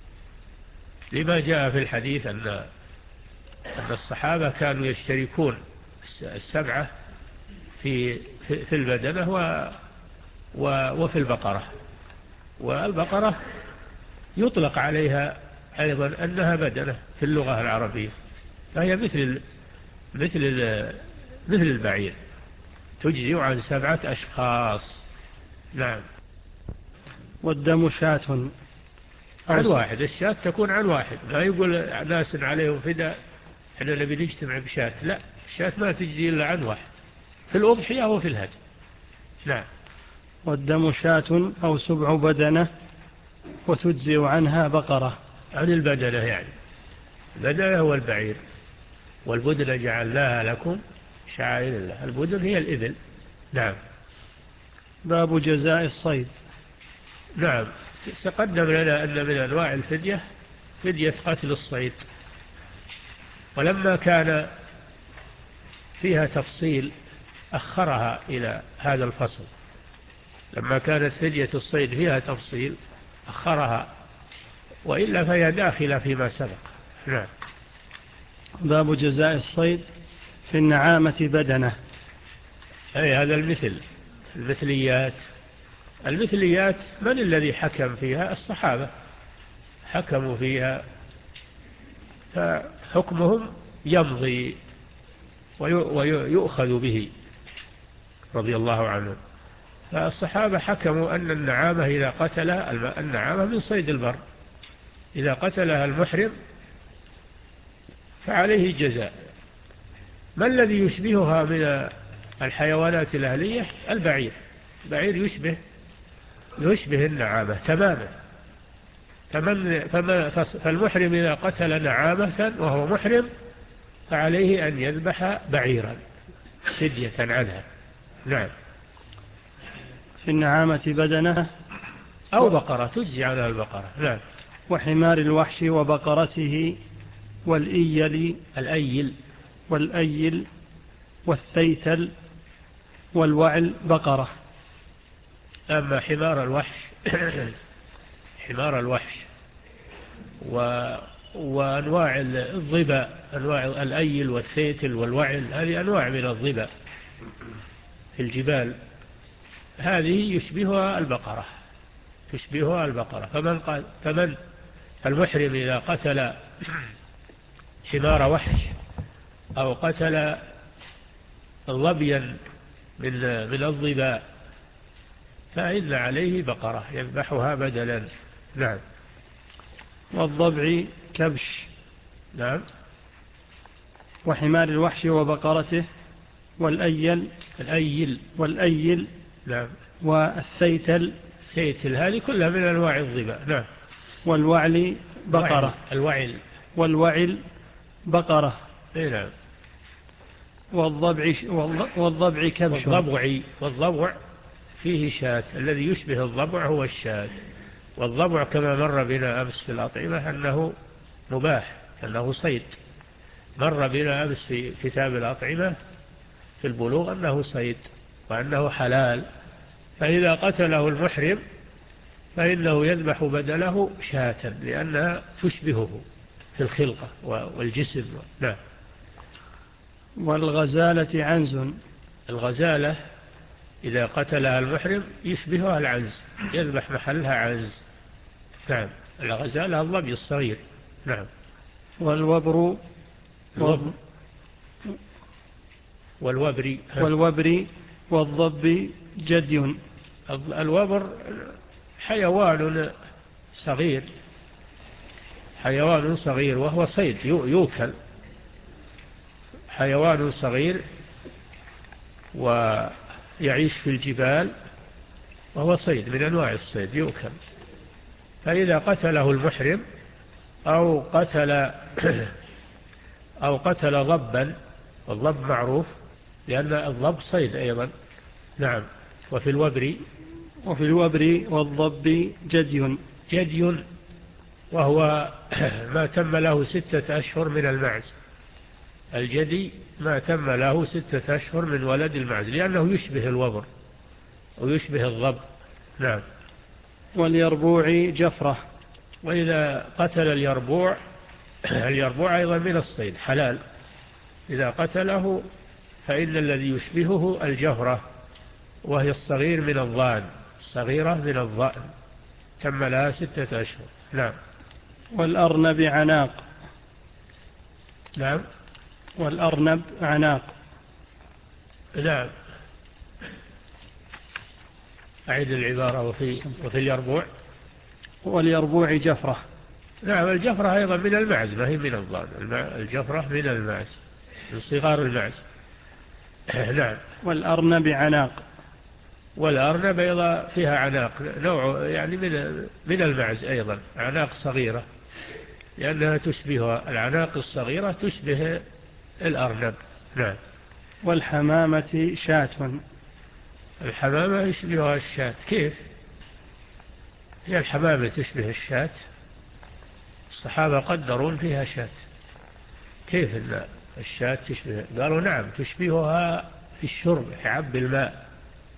لما جاء في الحديث أن أن الصحابة كانوا يشتركون السبعة في في البدنة وفي البقرة. والبقرة يطلق عليها أيضا أنها بدنة في اللغة العربية، فهي مثل مثل مثل البعير، تجزي عن سبعة أشخاص. نعم. والدم شاة عن واحد، الشاة تكون عن واحد، ما يقول ناس عليهم فداء احنا نبي نجتمع بشاة، لا، الشاة ما تجزي إلا عن واحد في الأضحية وفي الهدي. نعم. والدم شاة أو سبع بدنة وتجزئ عنها بقرة. عن البدنة يعني البدنة هو البعير، والبدنة جعلناها لكم شعائر الله. البدن هي الإبل. نعم. باب جزاء الصيد. نعم. تقدم لنا أن من أنواع الفدية فدية قتل الصيد، ولما كان فيها تفصيل أخرها إلى هذا الفصل. لما كانت فدية الصيد فيها تفصيل أخرها، وإلا فهي داخلة فيما سبق. نعم. باب جزاء الصيد في النعامة بدنة. أي هذا المثل، المثليات. المثليات من الذي حكم فيها؟ الصحابة حكموا فيها، فحكمهم يمضي ويؤخذ به رضي الله عنهم. فالصحابة حكموا أن النعامة إذا قتلها، النعامة من صيد البر، إذا قتلها المحرم فعليه جزاء. ما الذي يشبهها من الحيوانات الأهلية؟ البعير. البعير يشبه يشبه النعامة تماما. فمن فالمحرم إذا قتل نعامة وهو محرم فعليه أن يذبح بعيرا فدية عنها. نعم. في النعامة بدنة أو بقرة تجزي عنها البقرة. نعم. وحمار الوحش وبقرته والإيل الأيل والأيل والثيتل والوعل بقرة. أما حمار الوحش حمار الوحش و... وأنواع الضبا، أنواع الأيل والثيتل والوعل، هذه أنواع من الضبا في الجبال، هذه يشبهها البقرة تشبهها البقرة. فمن قال فمن المحرم إذا قتل حمار وحش أو قتل ظبيا من من الظباء فإن عليه بقرة يذبحها بدلا. نعم. والضبع كبش. نعم. وحمار الوحش وبقرته والأيل. الأيل. والأيل. نعم. والثيتل. الثيتل هذه كلها من أنواع الظباء. نعم. والوعل بقرة. الوعل. والوعل بقرة. نعم. والضبع والضبع كبش. والضبع والضبع فيه شاة، الذي يشبه الضبع هو الشاة. والضبع كما مر بنا أمس في الأطعمة أنه مباح، أنه صيد. مر بنا أمس في كتاب الأطعمة في البلوغ أنه صيد وأنه حلال. فإذا قتله المحرم فإنه يذبح بدله شاة لأنها تشبهه في الخلقة والجسم. نعم. والغزالة عنز. الغزالة إذا قتلها المحرم يشبهها العنز، يذبح محلها عنز. نعم. الغزالة الظبي الصغير. نعم. والوبر. الوبر والوبر والوبر والضب جدي. الوبر حيوان صغير، حيوان صغير وهو صيد يوكل، حيوان صغير ويعيش في الجبال وهو صيد من أنواع الصيد يوكل. فإذا قتله المحرم أو قتل أو قتل ضبا، والضب معروف لأن الضب صيد أيضا. نعم. وفي الوبر وفي الوبر والضب جدي. جدي وهو ما تم له ستة أشهر من المعز. الجدي ما تم له ستة أشهر من ولد المعز لأنه يشبه الوبر ويشبه الضب. نعم. واليربوع جفرة. وإذا قتل اليربوع، اليربوع أيضا من الصيد حلال، إذا قتله فإن الذي يشبهه الجفرة وهي الصغير من الضأن، الصغيرة من الضأن تم لها ستة أشهر. نعم. والأرنب عناق. نعم. والأرنب عناق. نعم. أعيد العبارة. وفي, وفي اليربوع. واليربوع جفرة. نعم. الجفرة أيضا من المعز ما هي من الضأن، الجفرة من المعز من صغار المعز. نعم. والأرنب عناق. والأرنب أيضا فيها عناق نوع يعني من من المعز أيضا، عناق صغيرة لأنها تشبه العناق الصغيرة تشبه الأرنب. نعم. والحمامة شاة. الحمامة يشبهها الشاة. كيف هي الحمامة تشبه الشاة؟ الصحابة قدرون فيها شاة. كيف إن الشاة تشبه؟ قالوا نعم تشبهها في الشرب في عب الماء،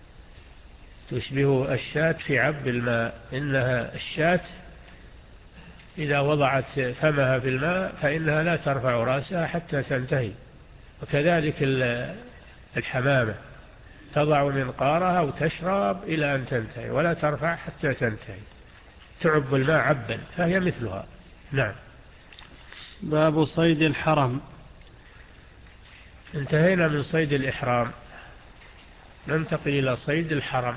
تشبه الشاة في عب الماء. إنها الشاة إذا وضعت فمها في الماء فإنها لا ترفع رأسها حتى تنتهي، وكذلك الحمامة تضع منقارها وتشرب إلى أن تنتهي ولا ترفع حتى تنتهي، تعب الماء عبا، فهي مثلها. نعم. باب صيد الحرم. انتهينا من صيد الإحرام، ننتقل إلى صيد الحرم.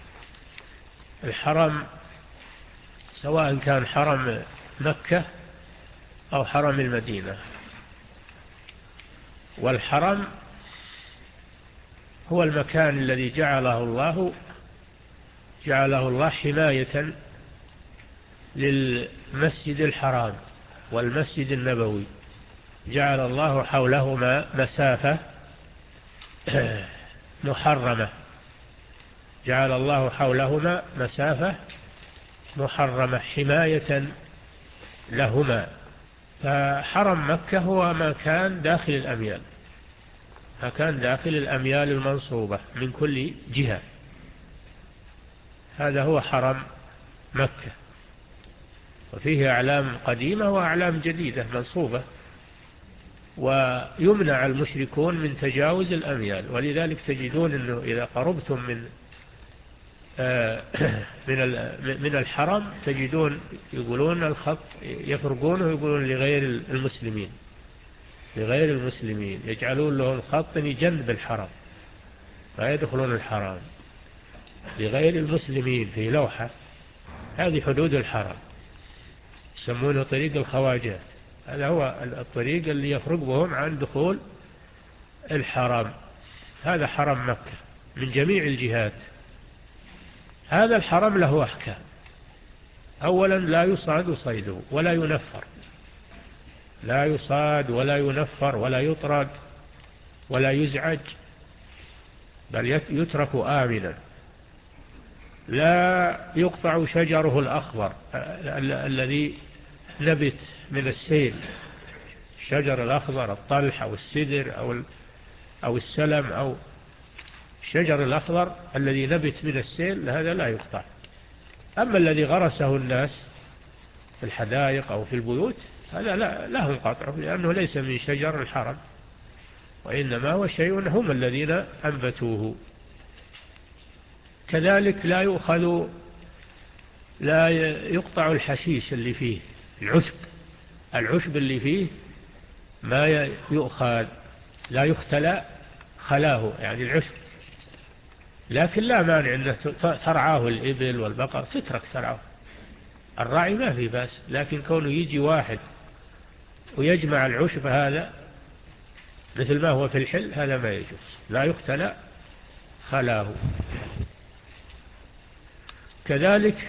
الحرم سواء كان حرم مكة أو حرم المدينة. والحرم هو المكان الذي جعله الله جعله الله حماية للمسجد الحرام والمسجد النبوي، جعل الله حولهما مسافة محرمة، جعل الله حولهما مسافة محرمة حماية لهما. فحرم مكة هو ما كان داخل الأميال، ما كان داخل الأميال المنصوبة من كل جهة، هذا هو حرم مكة. وفيه أعلام قديمة وأعلام جديدة منصوبة، ويمنع المشركون من تجاوز الأميال. ولذلك تجدون أنه إذا قربتم من من من الحرم تجدون يقولون الخط يفرقونه ويقولون لغير المسلمين لغير المسلمين يجعلون لهم خط جنب الحرم لا يدخلون الحرم لغير المسلمين في لوحة هذه حدود الحرم يسمونه طريق الخواجات هذا هو الطريق اللي يفرق بهم عن دخول الحرم هذا حرم مكة من جميع الجهات هذا الحرم له أحكام أولا لا يصاد صيده ولا ينفر لا يصاد ولا ينفر ولا يطرد ولا يزعج بل يترك آمنا لا يقطع شجره الأخضر الذي نبت من السيل الشجر الأخضر الطلح أو السدر أو أو السلم أو الشجر الأخضر الذي نبت من السيل هذا لا يقطع أما الذي غرسه الناس في الحدائق أو في البيوت هذا لا لهم قطعه لأنه ليس من شجر الحرم وإنما هو شيء هم الذين أنبتوه كذلك لا يؤخذ لا يقطع الحشيش اللي فيه العشب العشب اللي فيه ما يؤخذ لا يختلى خلاه يعني العشب لكن لا مانع أن ترعاه الإبل والبقر تترك ترعاه الراعي ما في بأس لكن كونه يجي واحد ويجمع العشب هذا مثل ما هو في الحل هذا ما يجوز لا يختلى خلاه كذلك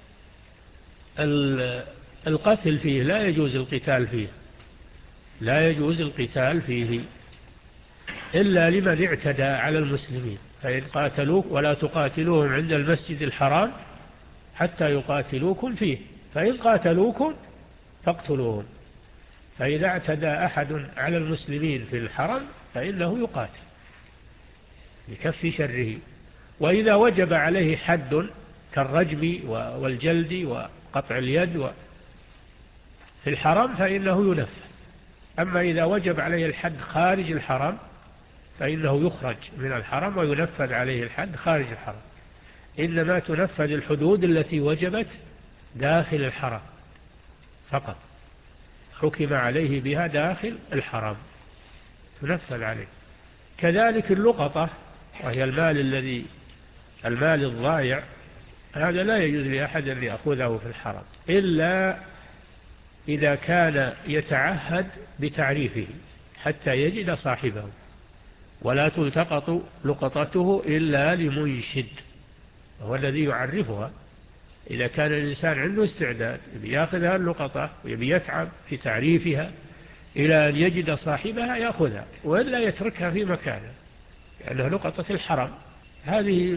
القتل فيه لا يجوز القتال فيه لا يجوز القتال فيه إلا لمن اعتدى على المسلمين فإن قاتلوك ولا تقاتلوهم عند المسجد الحرام حتى يقاتلوكم فيه فإن قاتلوكم فاقتلوهم فإذا اعتدى أحد على المسلمين في الحرم فإنه يقاتل لكف شره وإذا وجب عليه حد كالرجم والجلد وقطع اليد في الحرم فإنه ينفذ أما إذا وجب عليه الحد خارج الحرم فإنه يخرج من الحرم وينفذ عليه الحد خارج الحرم إنما تنفذ الحدود التي وجبت داخل الحرم فقط حكم عليه بها داخل الحرم تنفذ عليه كذلك اللقطة وهي المال الذي المال الضائع هذا لا يجوز لأحد أن يأخذه في الحرم إلا إذا كان يتعهد بتعريفه حتى يجد صاحبه ولا تلتقط لقطته إلا لمنشد هو الذي يعرفها إذا كان الإنسان عنده استعداد يأخذها اللقطة ويبي يتعب في تعريفها إلى أن يجد صاحبها يأخذها وإلا يتركها في مكانه لأنها لقطة الحرم هذه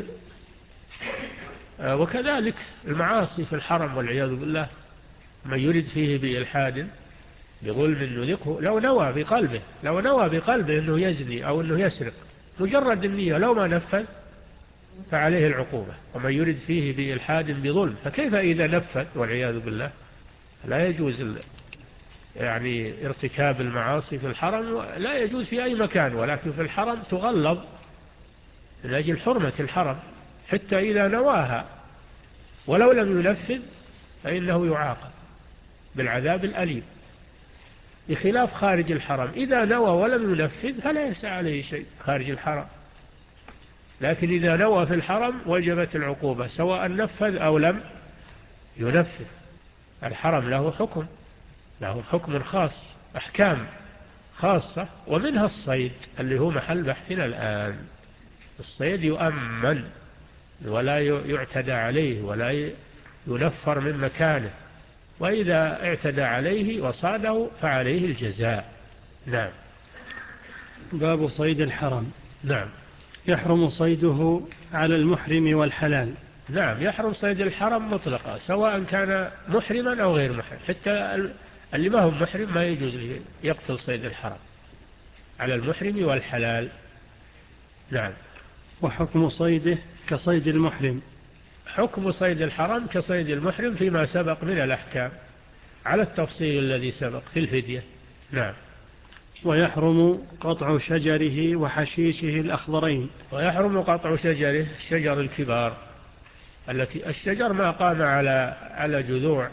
وكذلك المعاصي في الحرم والعياذ بالله من يرد فيه بإلحاد بظلم نذقه لو نوى بقلبه لو نوى بقلبه أنه يزني أو أنه يسرق مجرد النية لو ما نفذ فعليه العقوبة ومن يرد فيه بإلحاد بظلم فكيف إذا نفذ والعياذ بالله لا يجوز يعني ارتكاب المعاصي في الحرم لا يجوز في أي مكان ولكن في الحرم تغلظ لأجل حرمة الحرم حتى إذا نواها ولو لم ينفذ فإنه يعاقب بالعذاب الأليم بخلاف خارج الحرم إذا نوى ولم ينفذ فلا يسعى عليه شيء خارج الحرم لكن إذا نوى في الحرم وجبت العقوبة سواء نفذ أو لم ينفذ الحرم له حكم له حكم خاص أحكام خاصة ومنها الصيد اللي هو محل بحثنا الآن الصيد يؤمن ولا يعتدى عليه ولا ينفر من مكانه وإذا اعتدى عليه وصاده فعليه الجزاء نعم باب صيد الحرم نعم يحرم صيده على المحرم والحلال نعم يحرم صيد الحرم مطلقا سواء كان محرما أو غير محرم حتى اللي ما هو محرم ما يجوز يقتل صيد الحرم على المحرم والحلال نعم وحكم صيده كصيد المحرم حكم صيد الحرم كصيد المحرم فيما سبق من الأحكام على التفصيل الذي سبق في الفدية نعم ويحرم قطع شجره وحشيشه الأخضرين ويحرم قطع شجره الشجر الكبار التي الشجر ما قام على على جذوع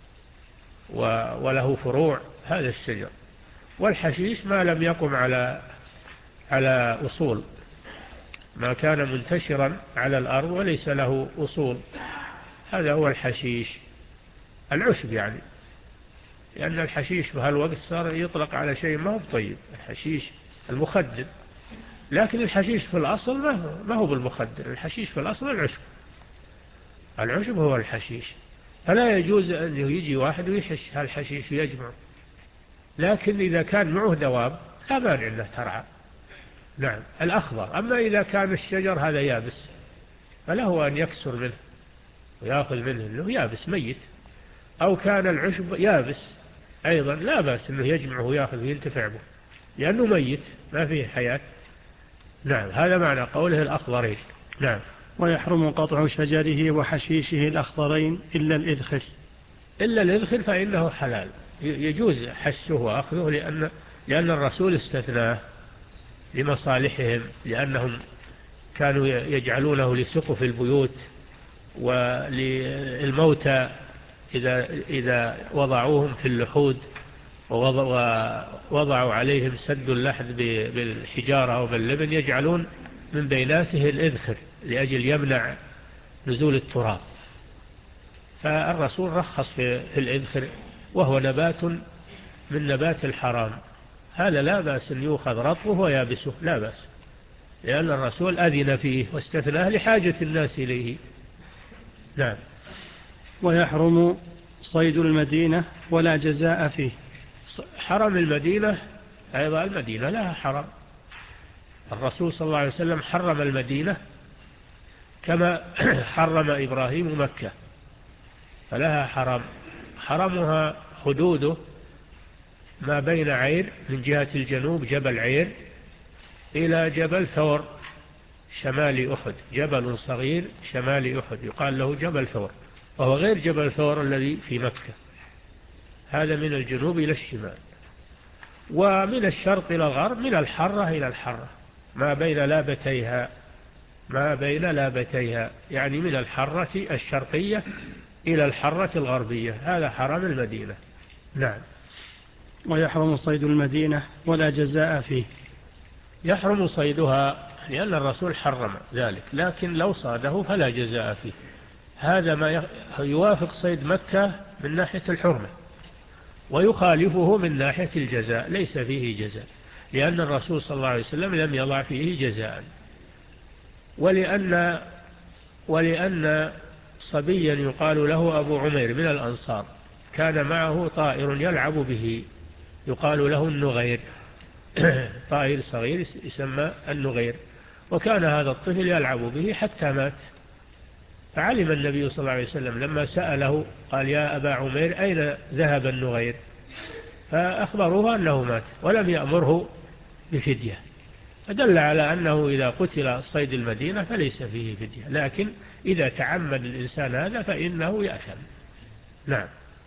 وله فروع، هذا الشجر. والحشيش ما لم يقم على على أصول، ما كان منتشرا على الأرض وليس له أصول، هذا هو الحشيش. العشب يعني، لأن الحشيش في هالوقت صار يطلق على شيء ما هو طيب، الحشيش المخدر، لكن الحشيش في الأصل ما هو, ما هو بالمخدر، الحشيش في الأصل العشب، العشب هو الحشيش. فلا يجوز أن يجي واحد ويحش هالحشيش ويجمع، لكن إذا كان معه دواب لا مانع أنه ترعى. نعم الأخضر. أما إذا كان الشجر هذا يابس فله أن يكسر منه ويأخذ منه أنه يابس ميت، أو كان العشب يابس أيضا لا بأس أنه يجمعه ويأخذ وينتفع به لأنه ميت ما فيه حياة. نعم هذا معنى قوله الأخضرين. نعم. ويحرم قطع شجره وحشيشه الأخضرين إلا الإذخر. إلا الإذخر فإنه حلال، يجوز حشه وأخذه، لأن, لأن الرسول استثناه لمصالحهم، لأنهم كانوا يجعلونه لسقف البيوت وللموتى إذا, إذا وضعوهم في اللحود ووضعوا عليهم سد اللحد بالحجارة أو باللبن يجعلون من بيناته الإذخر لأجل يمنع نزول التراب. فالرسول رخص في الإذخر وهو نبات من نبات الحرام، هذا لا بأس أن يؤخذ رطبه ويابسه لا بأس، لأن الرسول أذن فيه واستثناه لحاجة الناس إليه. نعم. ويحرم صيد المدينة ولا جزاء فيه. حرم المدينة أيضا، المدينة لها حرم، الرسول صلى الله عليه وسلم حرم المدينة كما حرم إبراهيم مكة، فلها حرم. حرمها حدوده ما بين عير من جهة الجنوب جبل عير إلى جبل ثور شمال أحد، جبل صغير شمال أحد يقال له جبل ثور، وهو غير جبل ثور الذي في مكة، هذا من الجنوب إلى الشمال. ومن الشرق إلى الغرب من الحرة إلى الحرة ما بين لابتيها، ما بين لابتيها يعني من الحرة الشرقية إلى الحرة الغربية، هذا حرم المدينة. نعم. ويحرم صيد المدينة ولا جزاء فيه. يحرم صيدها لأن الرسول حرم ذلك، لكن لو صاده فلا جزاء فيه. هذا ما يوافق صيد مكة من ناحية الحرمة، ويخالفه من ناحية الجزاء، ليس فيه جزاء، لأن الرسول صلى الله عليه وسلم لم يضع فيه جزاء. ولأن, ولأن صبيا يقال له أبو عمير من الأنصار كان معه طائر يلعب به يقال له النغير، طائر صغير يسمى النغير، وكان هذا الطفل يلعب به حتى مات. فعلم النبي صلى الله عليه وسلم لما سأله قال يا أبا عمير أين ذهب النغير؟ فأخبروه أنه مات ولم يأمره بفدية، فدل على أنه إذا قتل صيد المدينة فليس فيه فدية، لكن إذا تعمد الإنسان هذا فإنه يأثم. نعم.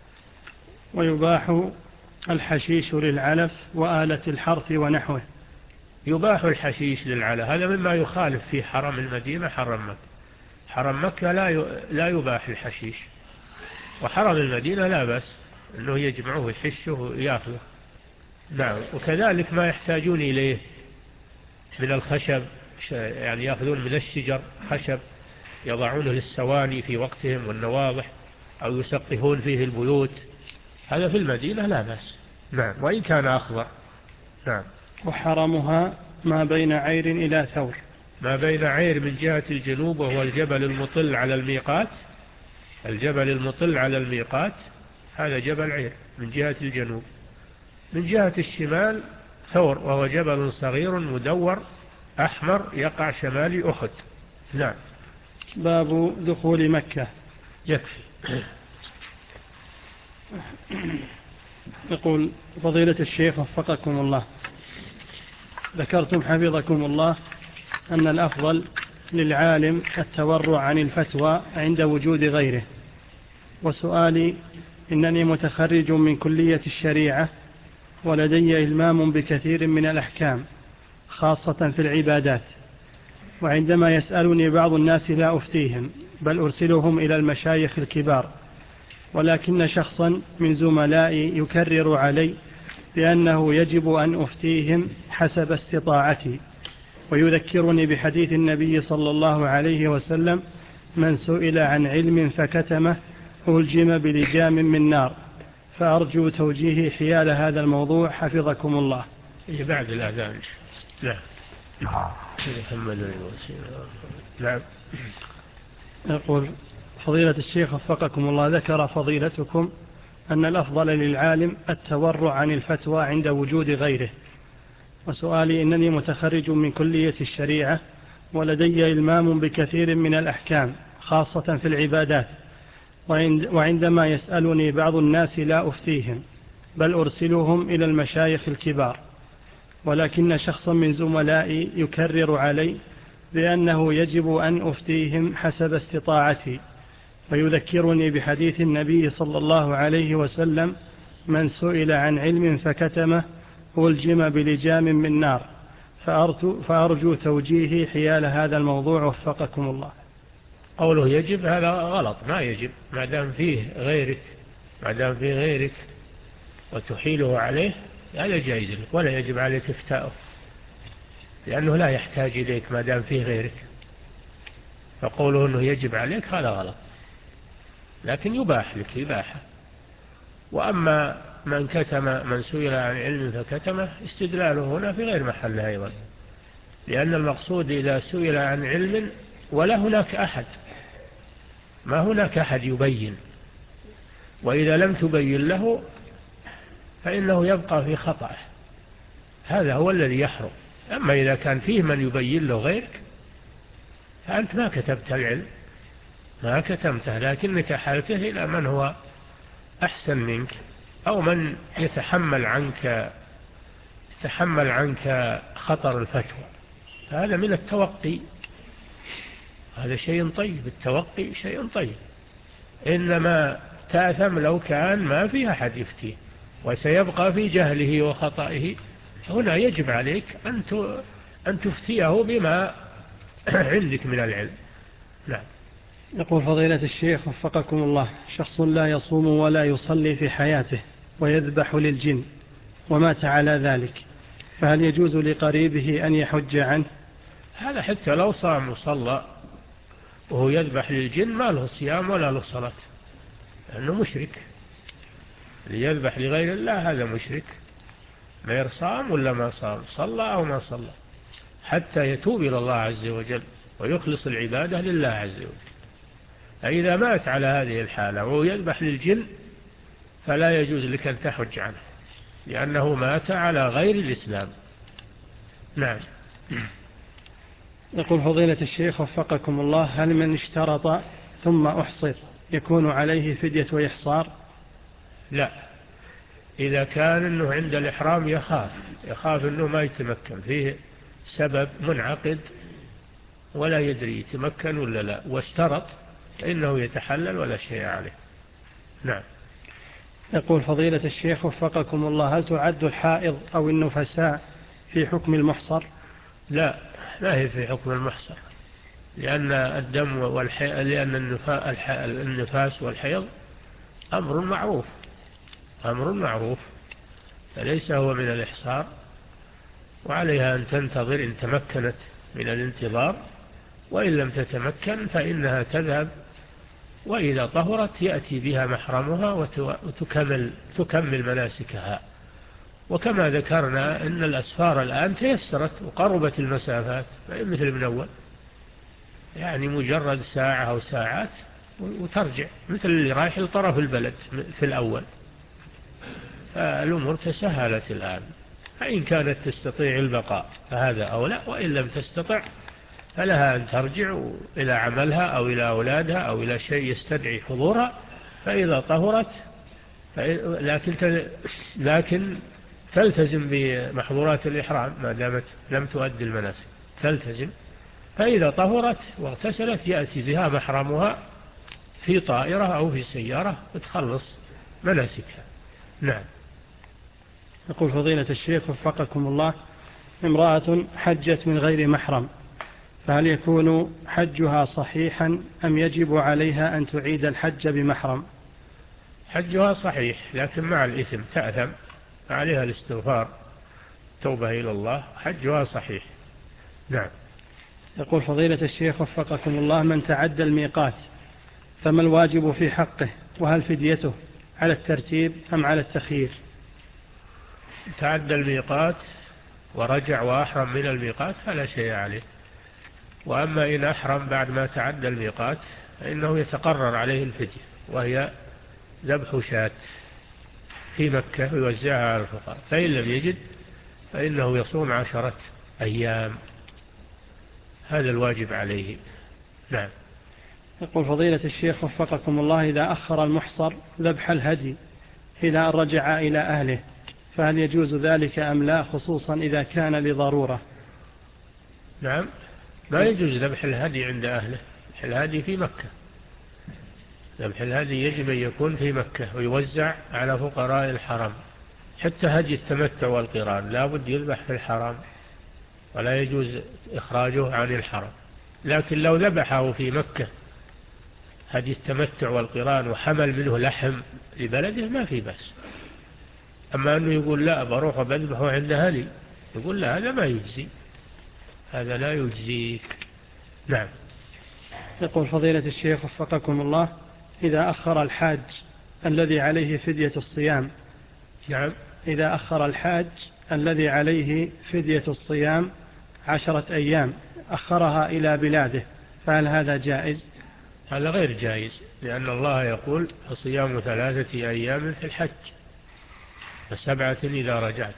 ويباح الحشيش للعلف وآلة الحرث ونحوه. يباح الحشيش للعلف، هذا مما يخالف في حرم المدينة حرم مكة. حرم مكة لا لا يباح الحشيش، وحرم المدينة لا بأس أنه يجمعه ويحشه ويأخذه. نعم. وكذلك ما يحتاجون إليه من الخشب، يعني يأخذون من الشجر خشب يضعونه للسواني في وقتهم والنواضح، أو يسقفون فيه البيوت، هذا في المدينة لا بأس. نعم. وإن كان أخضر. نعم. وحرمها ما بين عير إلى ثور. ما بين عير من جهة الجنوب وهو الجبل المطل على الميقات، الجبل المطل على الميقات هذا جبل عير من جهة الجنوب. من جهة الشمال ثور وهو جبل صغير مدور أحمر يقع شمال أحد. نعم. باب دخول مكة. يكفي. يقول فضيلة الشيخ وفقكم الله، ذكرتم حفظكم الله أن الأفضل للعالم التورع عن الفتوى عند وجود غيره، وسؤالي إنني متخرج من كلية الشريعة ولدي إلمام بكثير من الأحكام خاصة في العبادات، وعندما يسألني بعض الناس لا أفتيهم بل أرسلهم إلى المشايخ الكبار، ولكن شخصا من زملائي يكرر علي بأنه يجب أن أفتيهم حسب استطاعتي، ويذكرني بحديث النبي صلى الله عليه وسلم: من سئل عن علم فكتمه ألجم بلجام من نار. فأرجو توجيه حيال هذا الموضوع حفظكم الله. بعد الأذان. نعم. محمد نعم. يقول فضيلة الشيخ وفقكم الله، ذكر فضيلتكم أن الأفضل للعالم التورع عن الفتوى عند وجود غيره، وسؤالي إنني متخرج من كلية الشريعة ولدي إلمام بكثير من الأحكام خاصة في العبادات، وعندما يسألني بعض الناس لا أفتيهم بل أرسلهم إلى المشايخ الكبار، ولكن شخصا من زملائي يكرر علي بأنه يجب أن أفتيهم حسب استطاعتي، ويذكرني بحديث النبي صلى الله عليه وسلم: من سئل عن علم فكتمه ألجم بلجام من نار. فأرجو توجيهي حيال هذا الموضوع وفقكم الله. قوله يجب هذا غلط، ما يجب ما دام فيه غيرك، ما دام فيه غيرك وتحيله عليه هذا جائز لك، ولا يجب عليك افتاؤه لأنه لا يحتاج إليك ما دام فيه غيرك. فقوله أنه يجب عليك هذا غلط، لكن يباح لك إباحة. وأما من كتم من سئل عن علم فكتمه استدلاله هنا في غير محله أيضا، لأن المقصود إذا سئل عن علم ولا هناك أحد، ما هناك أحد يبين، وإذا لم تبين له فإنه يبقى في خطأه، هذا هو الذي يحرم. أما إذا كان فيه من يبين له غيرك فأنت ما كتبت العلم، ما كتمته، لكنك حالته إلى من هو أحسن منك أو من يتحمل عنك يتحمل عنك خطر الفتوى. هذا من التوقي، هذا شيء طيب، التوقي شيء طيب. إنما تأثم لو كان ما فيها أحد يفتيه وسيبقى في جهله وخطئه، هنا يجب عليك أن تفتيه بما عندك من العلم. نعم. يقول فضيلة الشيخ وفقكم الله: شخص لا يصوم ولا يصلي في حياته ويذبح للجن ومات على ذلك، فهل يجوز لقريبه أن يحج عنه؟ هذا حتى لو صام وصلى وهو يذبح للجن ما له صيام ولا له صلاة، لأنه مشرك. ليذبح لغير الله هذا مشرك، ما يرصام ولا ما صام، صلى أو ما صلى، حتى يتوب إلى الله عز وجل ويخلص العبادة لله عز وجل. فإذا مات على هذه الحالة وهو يذبح للجن فلا يجوز لك أن تحج عنه، لأنه مات على غير الإسلام. نعم. يقول فضيلة الشيخ وفقكم الله: هل من اشترط ثم أحصر يكون عليه فدية وإحصار؟ لا، إذا كان أنه عند الإحرام يخاف يخاف أنه ما يتمكن، فيه سبب منعقد ولا يدري يتمكن ولا لا، واشترط فإنه يتحلل ولا شيء عليه. نعم. يقول فضيلة الشيخ وفقكم الله: هل تعد الحائض أو النفساء في حكم المحصر؟ لا، لا هي في حكم المحصر، لأن الدم والحيض، لأن النفاس والحيض أمر معروف، أمر معروف فليس هو من الإحصار، وعليها أن تنتظر إن تمكنت من الانتظار، وإن لم تتمكن فإنها تذهب، وإذا طهرت يأتي بها محرمها وتكمل تكمل مناسكها. وكما ذكرنا أن الأسفار الآن تيسرت وقربت المسافات، مثل من أول، يعني مجرد ساعة أو ساعات وترجع، مثل اللي رايح لطرف البلد في الأول. فالأمور تسهلت الآن، فإن كانت تستطيع البقاء فهذا أولى، وإن لم تستطع فلها أن ترجع إلى عملها أو إلى أولادها أو إلى شيء يستدعي حضورها. فإذا طهرت لكن لكن تلتزم بمحظورات الإحرام ما دامت لم تؤدي المناسك، تلتزم. فإذا طهرت واغتسلت يأتي بها محرمها في طائرة أو في سيارة وتخلص مناسكها. نعم. يقول فضيلة الشيخ وفقكم الله: امرأة حجت من غير محرم فهل يكون حجها صحيحا أم يجب عليها أن تعيد الحج بمحرم؟ حجها صحيح لكن مع الإثم، تأثم، عليها الاستغفار، توبة إلى الله، حجها صحيح. نعم. يقول فضيلة الشيخ وفقكم الله: من تعدى الميقات فما الواجب في حقه، وهل فديته على الترتيب أم على التخيير؟ تعدى الميقات ورجع وأحرم من الميقات فلا شيء عليه. وأما إن أحرم بعد ما تعدى الميقات فإنه يتقرر عليه الفدية، وهي ذبح شاة في مكة ويوزعها على الفقراء، فإن لم يجد فإنه يصوم عشرة أيام، هذا الواجب عليه. نعم. يقول فضيلة الشيخ وفقكم الله: إذا أخر المحصر ذبح الهدي إلى أن رجع إلى أهله فهل يجوز ذلك أم لا، خصوصا إذا كان لضرورة؟ نعم، ما يجوز ذبح الهدي عند أهله، ذبح الهدي في مكة، ذبح الهدي يجب أن يكون في مكة ويوزع على فقراء الحرم. حتى هدي التمتع والقران لا بد يذبح في الحرم، ولا يجوز إخراجه عن الحرم. لكن لو ذبحه في مكة هدي التمتع والقران وحمل منه لحم لبلده ما في بس. أما أنه يقول لا بروح وبذبحه عند أهلي، يقول لا، هذا ما يجزي، هذا لا يجزي. نعم. يقول فضيلة الشيخ وفقكم الله: إذا أخر الحاج الذي عليه فدية الصيام نعم. إذا أخر الحاج الذي عليه فدية الصيام عشرة أيام أخرها إلى بلاده فهل هذا جائز؟ هذا غير جائز، لأن الله يقول: فصيام ثلاثة أيام في الحج فسبعة إذا رجعت.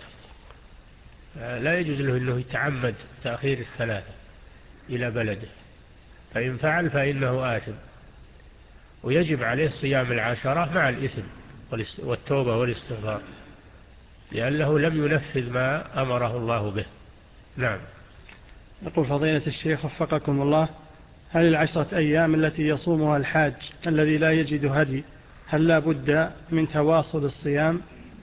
لا يجوز له أنه يتعمد تأخير الثلاثة إلى بلده، فإن فعل فإنه آثم، ويجب عليه صيام العشرة مع الإثم والتوبة والاستغفار، لأنه لم ينفذ ما أمره الله به. نعم. يقول فضيلة الشيخ وفقكم الله: هل العشرة أيام التي يصومها الحاج الذي لا يجد هدي هل لا بد من تواصل الصيام؟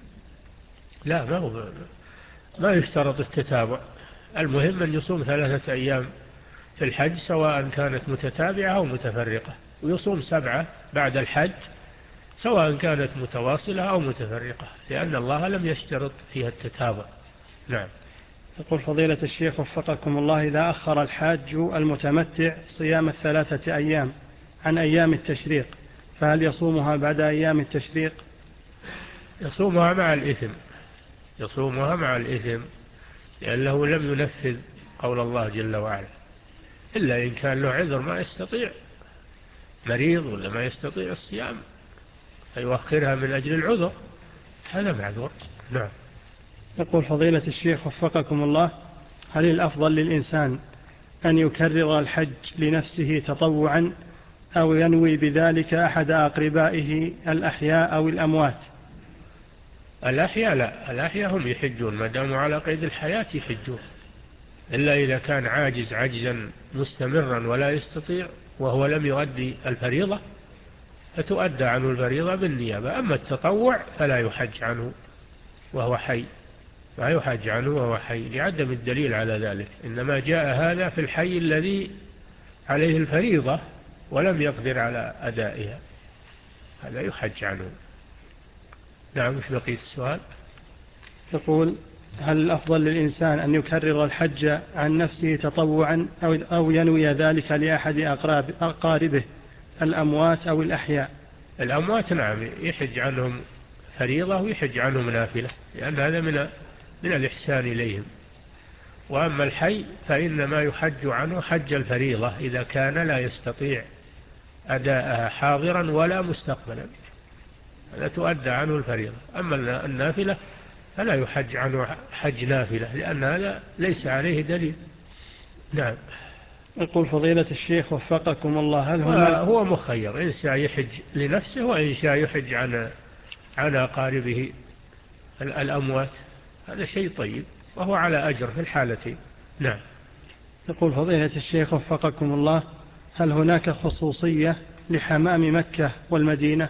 لا، ما هو ما يشترط التتابع، المهم أن يصوم ثلاثة أيام في الحج سواء كانت متتابعة أو متفرقة، ويصوم سبعة بعد الحج سواء كانت متواصلة أو متفرقة، لأن الله لم يشترط فيها التتابع. نعم. يقول فضيلة الشيخ وفقكم الله: إذا أخر الحاج المتمتع صيام الثلاثة أيام عن أيام التشريق فهل يصومها بعد أيام التشريق؟ يصومها مع الإثم، يصومها مع الإثم، لأنه لم ينفذ قول الله جل وعلا، إلا إن كان له عذر ما يستطيع، مريض ولا ما يستطيع الصيام فيؤخرها من أجل العذر، هذا معذور. نعم. يقول فضيلة الشيخ وفقكم الله: هل الأفضل للإنسان أن يكرر الحج لنفسه تطوعا أو ينوي بذلك أحد أقربائه الأحياء أو الأموات؟ الأحياء لا، الأحياء هم يحجون ما داموا على قيد الحياة يحجون، إلا إذا كان عاجز عجزا مستمرا ولا يستطيع وهو لم يؤدي الفريضة فتؤدى عنه الفريضة بالنيابة. أما التطوع فلا يحج عنه وهو حي، لا يحج عنه وهو حي لعدم الدليل على ذلك، إنما جاء هذا في الحي الذي عليه الفريضة ولم يقدر على أدائها، هذا يحج عنه. نعم. مش بقيت السؤال؟ يقول: هل الأفضل للإنسان أن يكرر الحج عن نفسه تطوعا أو ينوي ذلك لأحد أقاربه الأموات أو الأحياء؟ الأموات نعم يحج عنهم فريضة ويحج عنهم نافلة، لأن هذا من من الإحسان إليهم. وأما الحي فإنما يحج عنه حج الفريضة إذا كان لا يستطيع أداءها حاضرا ولا مستقبلا، هذا تؤدى عنه الفريضة. أما النافلة فلا يحج عنه حج نافلة، لأن هذا ليس عليه دليل. نعم. يقول فضيلة الشيخ وفقكم الله: هل هو مخير، إن شاء يحج لنفسه وإن شاء يحج عن عن أقاربه الأموات، هذا شيء طيب وهو على أجر في الحالتين. نعم. يقول فضيلة الشيخ وفقكم الله: هل هناك خصوصية لحمام مكة والمدينة؟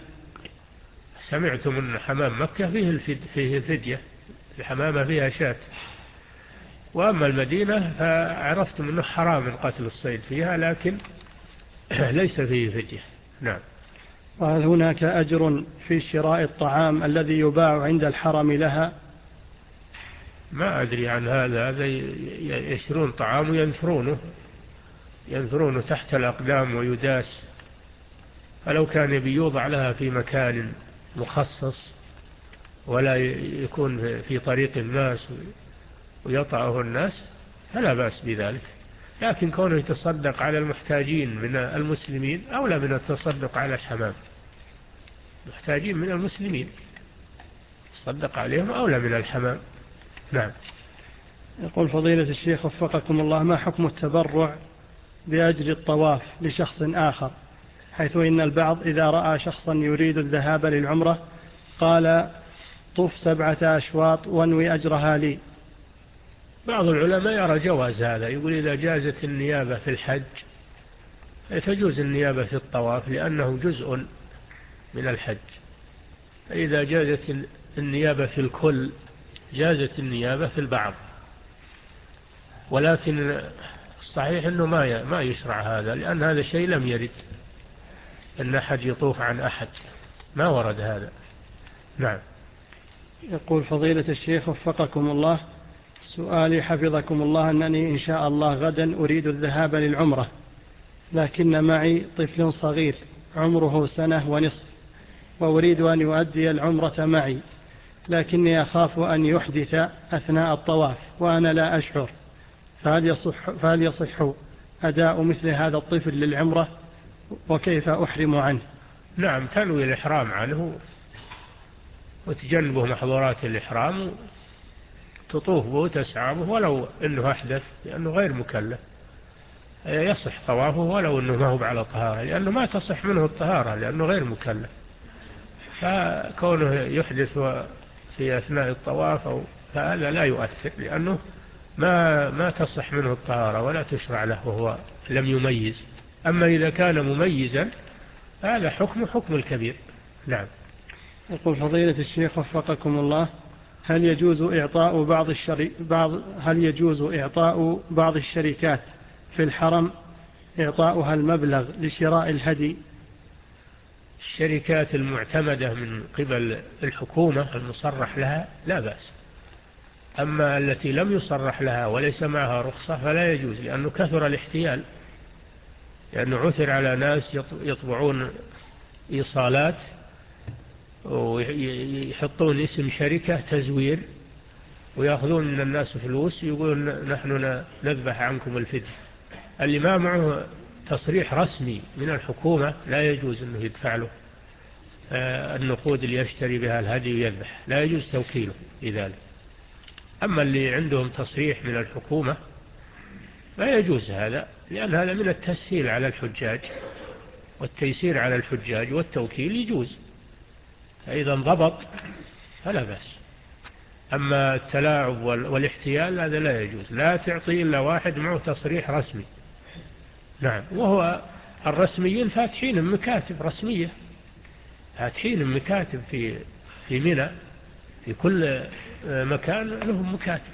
سمعت من حمام مكة فيه الفدية، الحمامة فيها شاة، وأما المدينة فعرفتم أنه حرام القتل الصيد فيها، لكن ليس فيه فدية. نعم. وهل هناك أجر في شراء الطعام الذي يباع عند الحرم لها؟ ما أدري عن هذا. هذا يشترون طعام وينثرونه ينثرونه تحت الأقدام ويداس، فلو كان بيوضع لها في مكان مخصص ولا يكون في طريق الناس ويطعه الناس فلا بأس بذلك، لكن كونه يتصدق على المحتاجين من المسلمين أولى من التصدق على الحمام. محتاجين من المسلمين تصدق عليهم أولى من الحمام. نعم. يقول فضيلة الشيخ وفقكم الله، ما حكم التبرع بأجر الطواف لشخص آخر، حيث إن البعض إذا رأى شخصا يريد الذهاب للعمرة قال طف سبعة أشواط وانوي أجرها لي؟ بعض العلماء يرى جواز هذا، يقول إذا جازت النيابة في الحج تجوز النيابة في الطواف لأنه جزء من الحج، إذا جازت النيابة في الكل جازت النيابة في البعض. ولكن الصحيح أنه ما ما يشرع هذا، لأن هذا الشيء لم يرد أن أحد يطوف عن أحد، ما ورد هذا. نعم. يقول فضيلة الشيخ وفقكم الله، سؤالي حفظكم الله أنني إن شاء الله غدا أريد الذهاب للعمرة، لكن معي طفل صغير عمره سنة ونصف وأريد أن يؤدي العمرة معي، لكني أخاف أن يحدث أثناء الطواف وأنا لا أشعر، فهل يصح, فهل يصح أداء مثل هذا الطفل للعمرة وكيف أحرم عنه؟ نعم، تنوي الإحرام عنه وتجنبه محظورات الإحرام، تطوف به وتسعى به ولو أنه أحدث، لأنه غير مكلف، يصح طوافه ولو أنه ما هو على طهارة، لأنه ما تصح منه الطهارة لأنه غير مكلف. فكونه يحدث في أثناء الطواف أو فهذا لا يؤثر، لأنه ما ما تصح منه الطهارة ولا تشرع له وهو لم يميز. أما إذا كان مميزا هذا حكم حكم الكبير. نعم. يقول فضيلة الشيخ وفقكم الله، هل يجوز إعطاء بعض الشري... بعض هل يجوز إعطاء بعض الشركات في الحرم إعطاؤها المبلغ لشراء الهدي؟ الشركات المعتمدة من قبل الحكومة المصرح لها لا بأس، أما التي لم يصرح لها وليس معها رخصة فلا يجوز، لأنه كثر الاحتيال، لأنه عثر على ناس يطبعون إيصالات ويحطون اسم شركة تزوير ويأخذون من الناس فلوس، يقولون نحن نذبح عنكم الفدية. اللي ما معه تصريح رسمي من الحكومة لا يجوز أنه يدفع له النقود اللي يشتري بها الهدي ويذبح، لا يجوز توكيله لذلك. أما اللي عندهم تصريح من الحكومة لا يجوز هذا، لأن هذا من التسهيل على الحجاج والتيسير على الحجاج، والتوكيل يجوز فإذا انضبط فلا بأس. أما التلاعب والاحتيال هذا لا يجوز، لا تعطي إلا واحد معه تصريح رسمي. نعم. وهو الرسميين فاتحين مكاتب رسمية، فاتحين مكاتب في في منى، في كل مكان لهم مكاتب،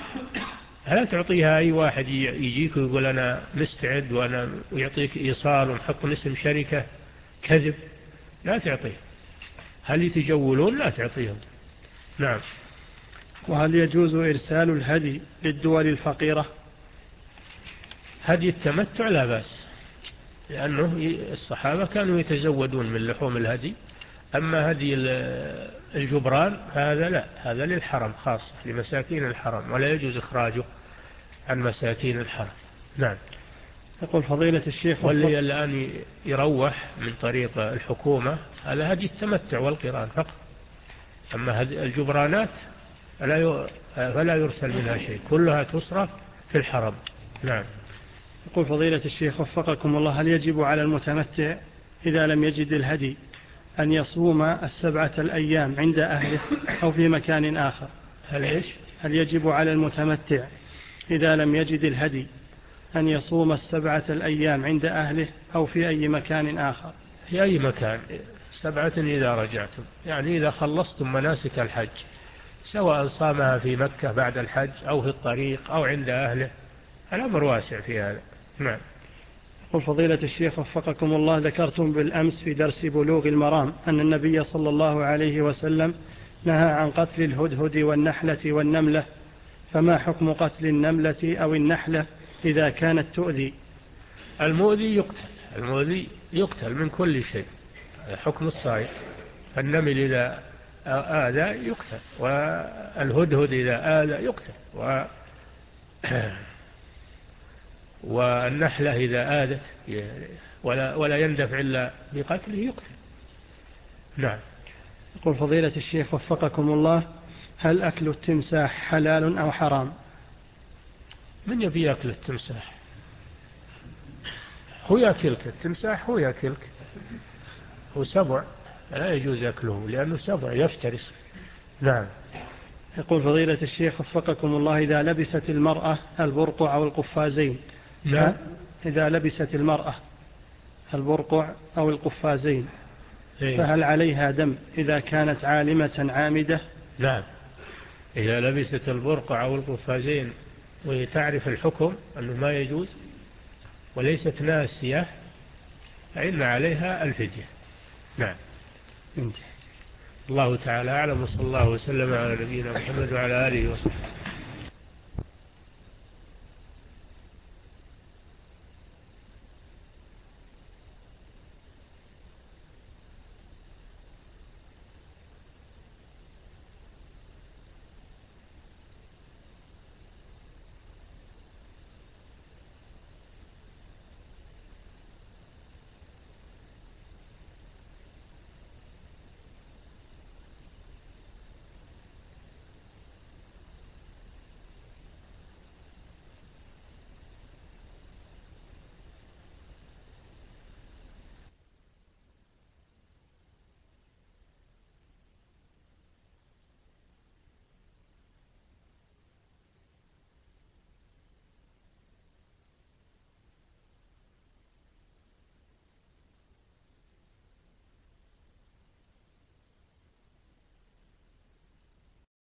لا تعطيها أي واحد يجيك ويقول أنا مستعد وأنا ويعطيك إيصال ونحط اسم شركة كذب، لا تعطيه. هل يتجولون؟ لا تعطيهم. نعم. وهل يجوز إرسال الهدي للدول الفقيرة؟ هدي التمتع لا بأس، لأنه الصحابة كانوا يتزودون من لحوم الهدي. أما هدي الجبران هذا لا، هذا للحرم خاصة لمساكين الحرم، ولا يجوز إخراجه عن مساكين الحرم. نعم. يقول فضيلة الشيخ، واللي الآن يروح من طريق الحكومة هذا هدي التمتع والقران فقط، أما هدي الجبرانات فلا يرسل منها شيء، كلها تصرف في الحرم. نعم. يقول فضيلة الشيخ وفقكم الله، هل يجب على المتمتع إذا لم يجد الهدي أن يصوم السبعة الأيام عند أهله أو في مكان آخر؟ هل إيش؟ هل يجب على المتمتع إذا لم يجد الهدي أن يصوم السبعة الأيام عند أهله أو في أي مكان آخر؟ في أي مكان، سبعة إذا رجعتم، يعني إذا خلصتم مناسك الحج سواء صامها في مكة بعد الحج أو في الطريق أو عند أهله، الأمر واسع في هذا. نعم. يقول فضيلة الشيخ وفقكم الله، ذكرتم بالأمس في درس بلوغ المرام أن النبي صلى الله عليه وسلم نهى عن قتل الهدهد والنحلة والنملة، فما حكم قتل النملة أو النحلة إذا كانت تؤذي؟ المؤذي يقتل، المؤذي يقتل من كل شيء، حكم الصائد. النمل إذا آذى يقتل، والهدهد إذا آذى يقتل، و والنحلة إذا آذت ولا, ولا يندفع إلا بقتله يقتل. نعم. يقول فضيلة الشيخ وفقكم الله، هل أكل التمساح حلال أو حرام؟ من يبي يأكل التمساح؟ هو يأكلك التمساح، هو يأكلك، هو سبع، لا يجوز أكله لأنه سبع يفترس. نعم. يقول فضيلة الشيخ وفقكم الله، إذا لبست المرأة البرقع أو القفازين، نعم. إذا لبست المرأة البرقع أو القفازين إيه؟ فهل عليها دم إذا كانت عالمة عامدة؟ نعم، إذا لبست البرقع أو القفازين وهي تعرف الحكم أنه ما يجوز وليست ناسية فإن عليها الفدية. نعم. انتهي. الله تعالى أعلم، وصلى الله وسلم على نبينا محمد وعلى آله وصحبه.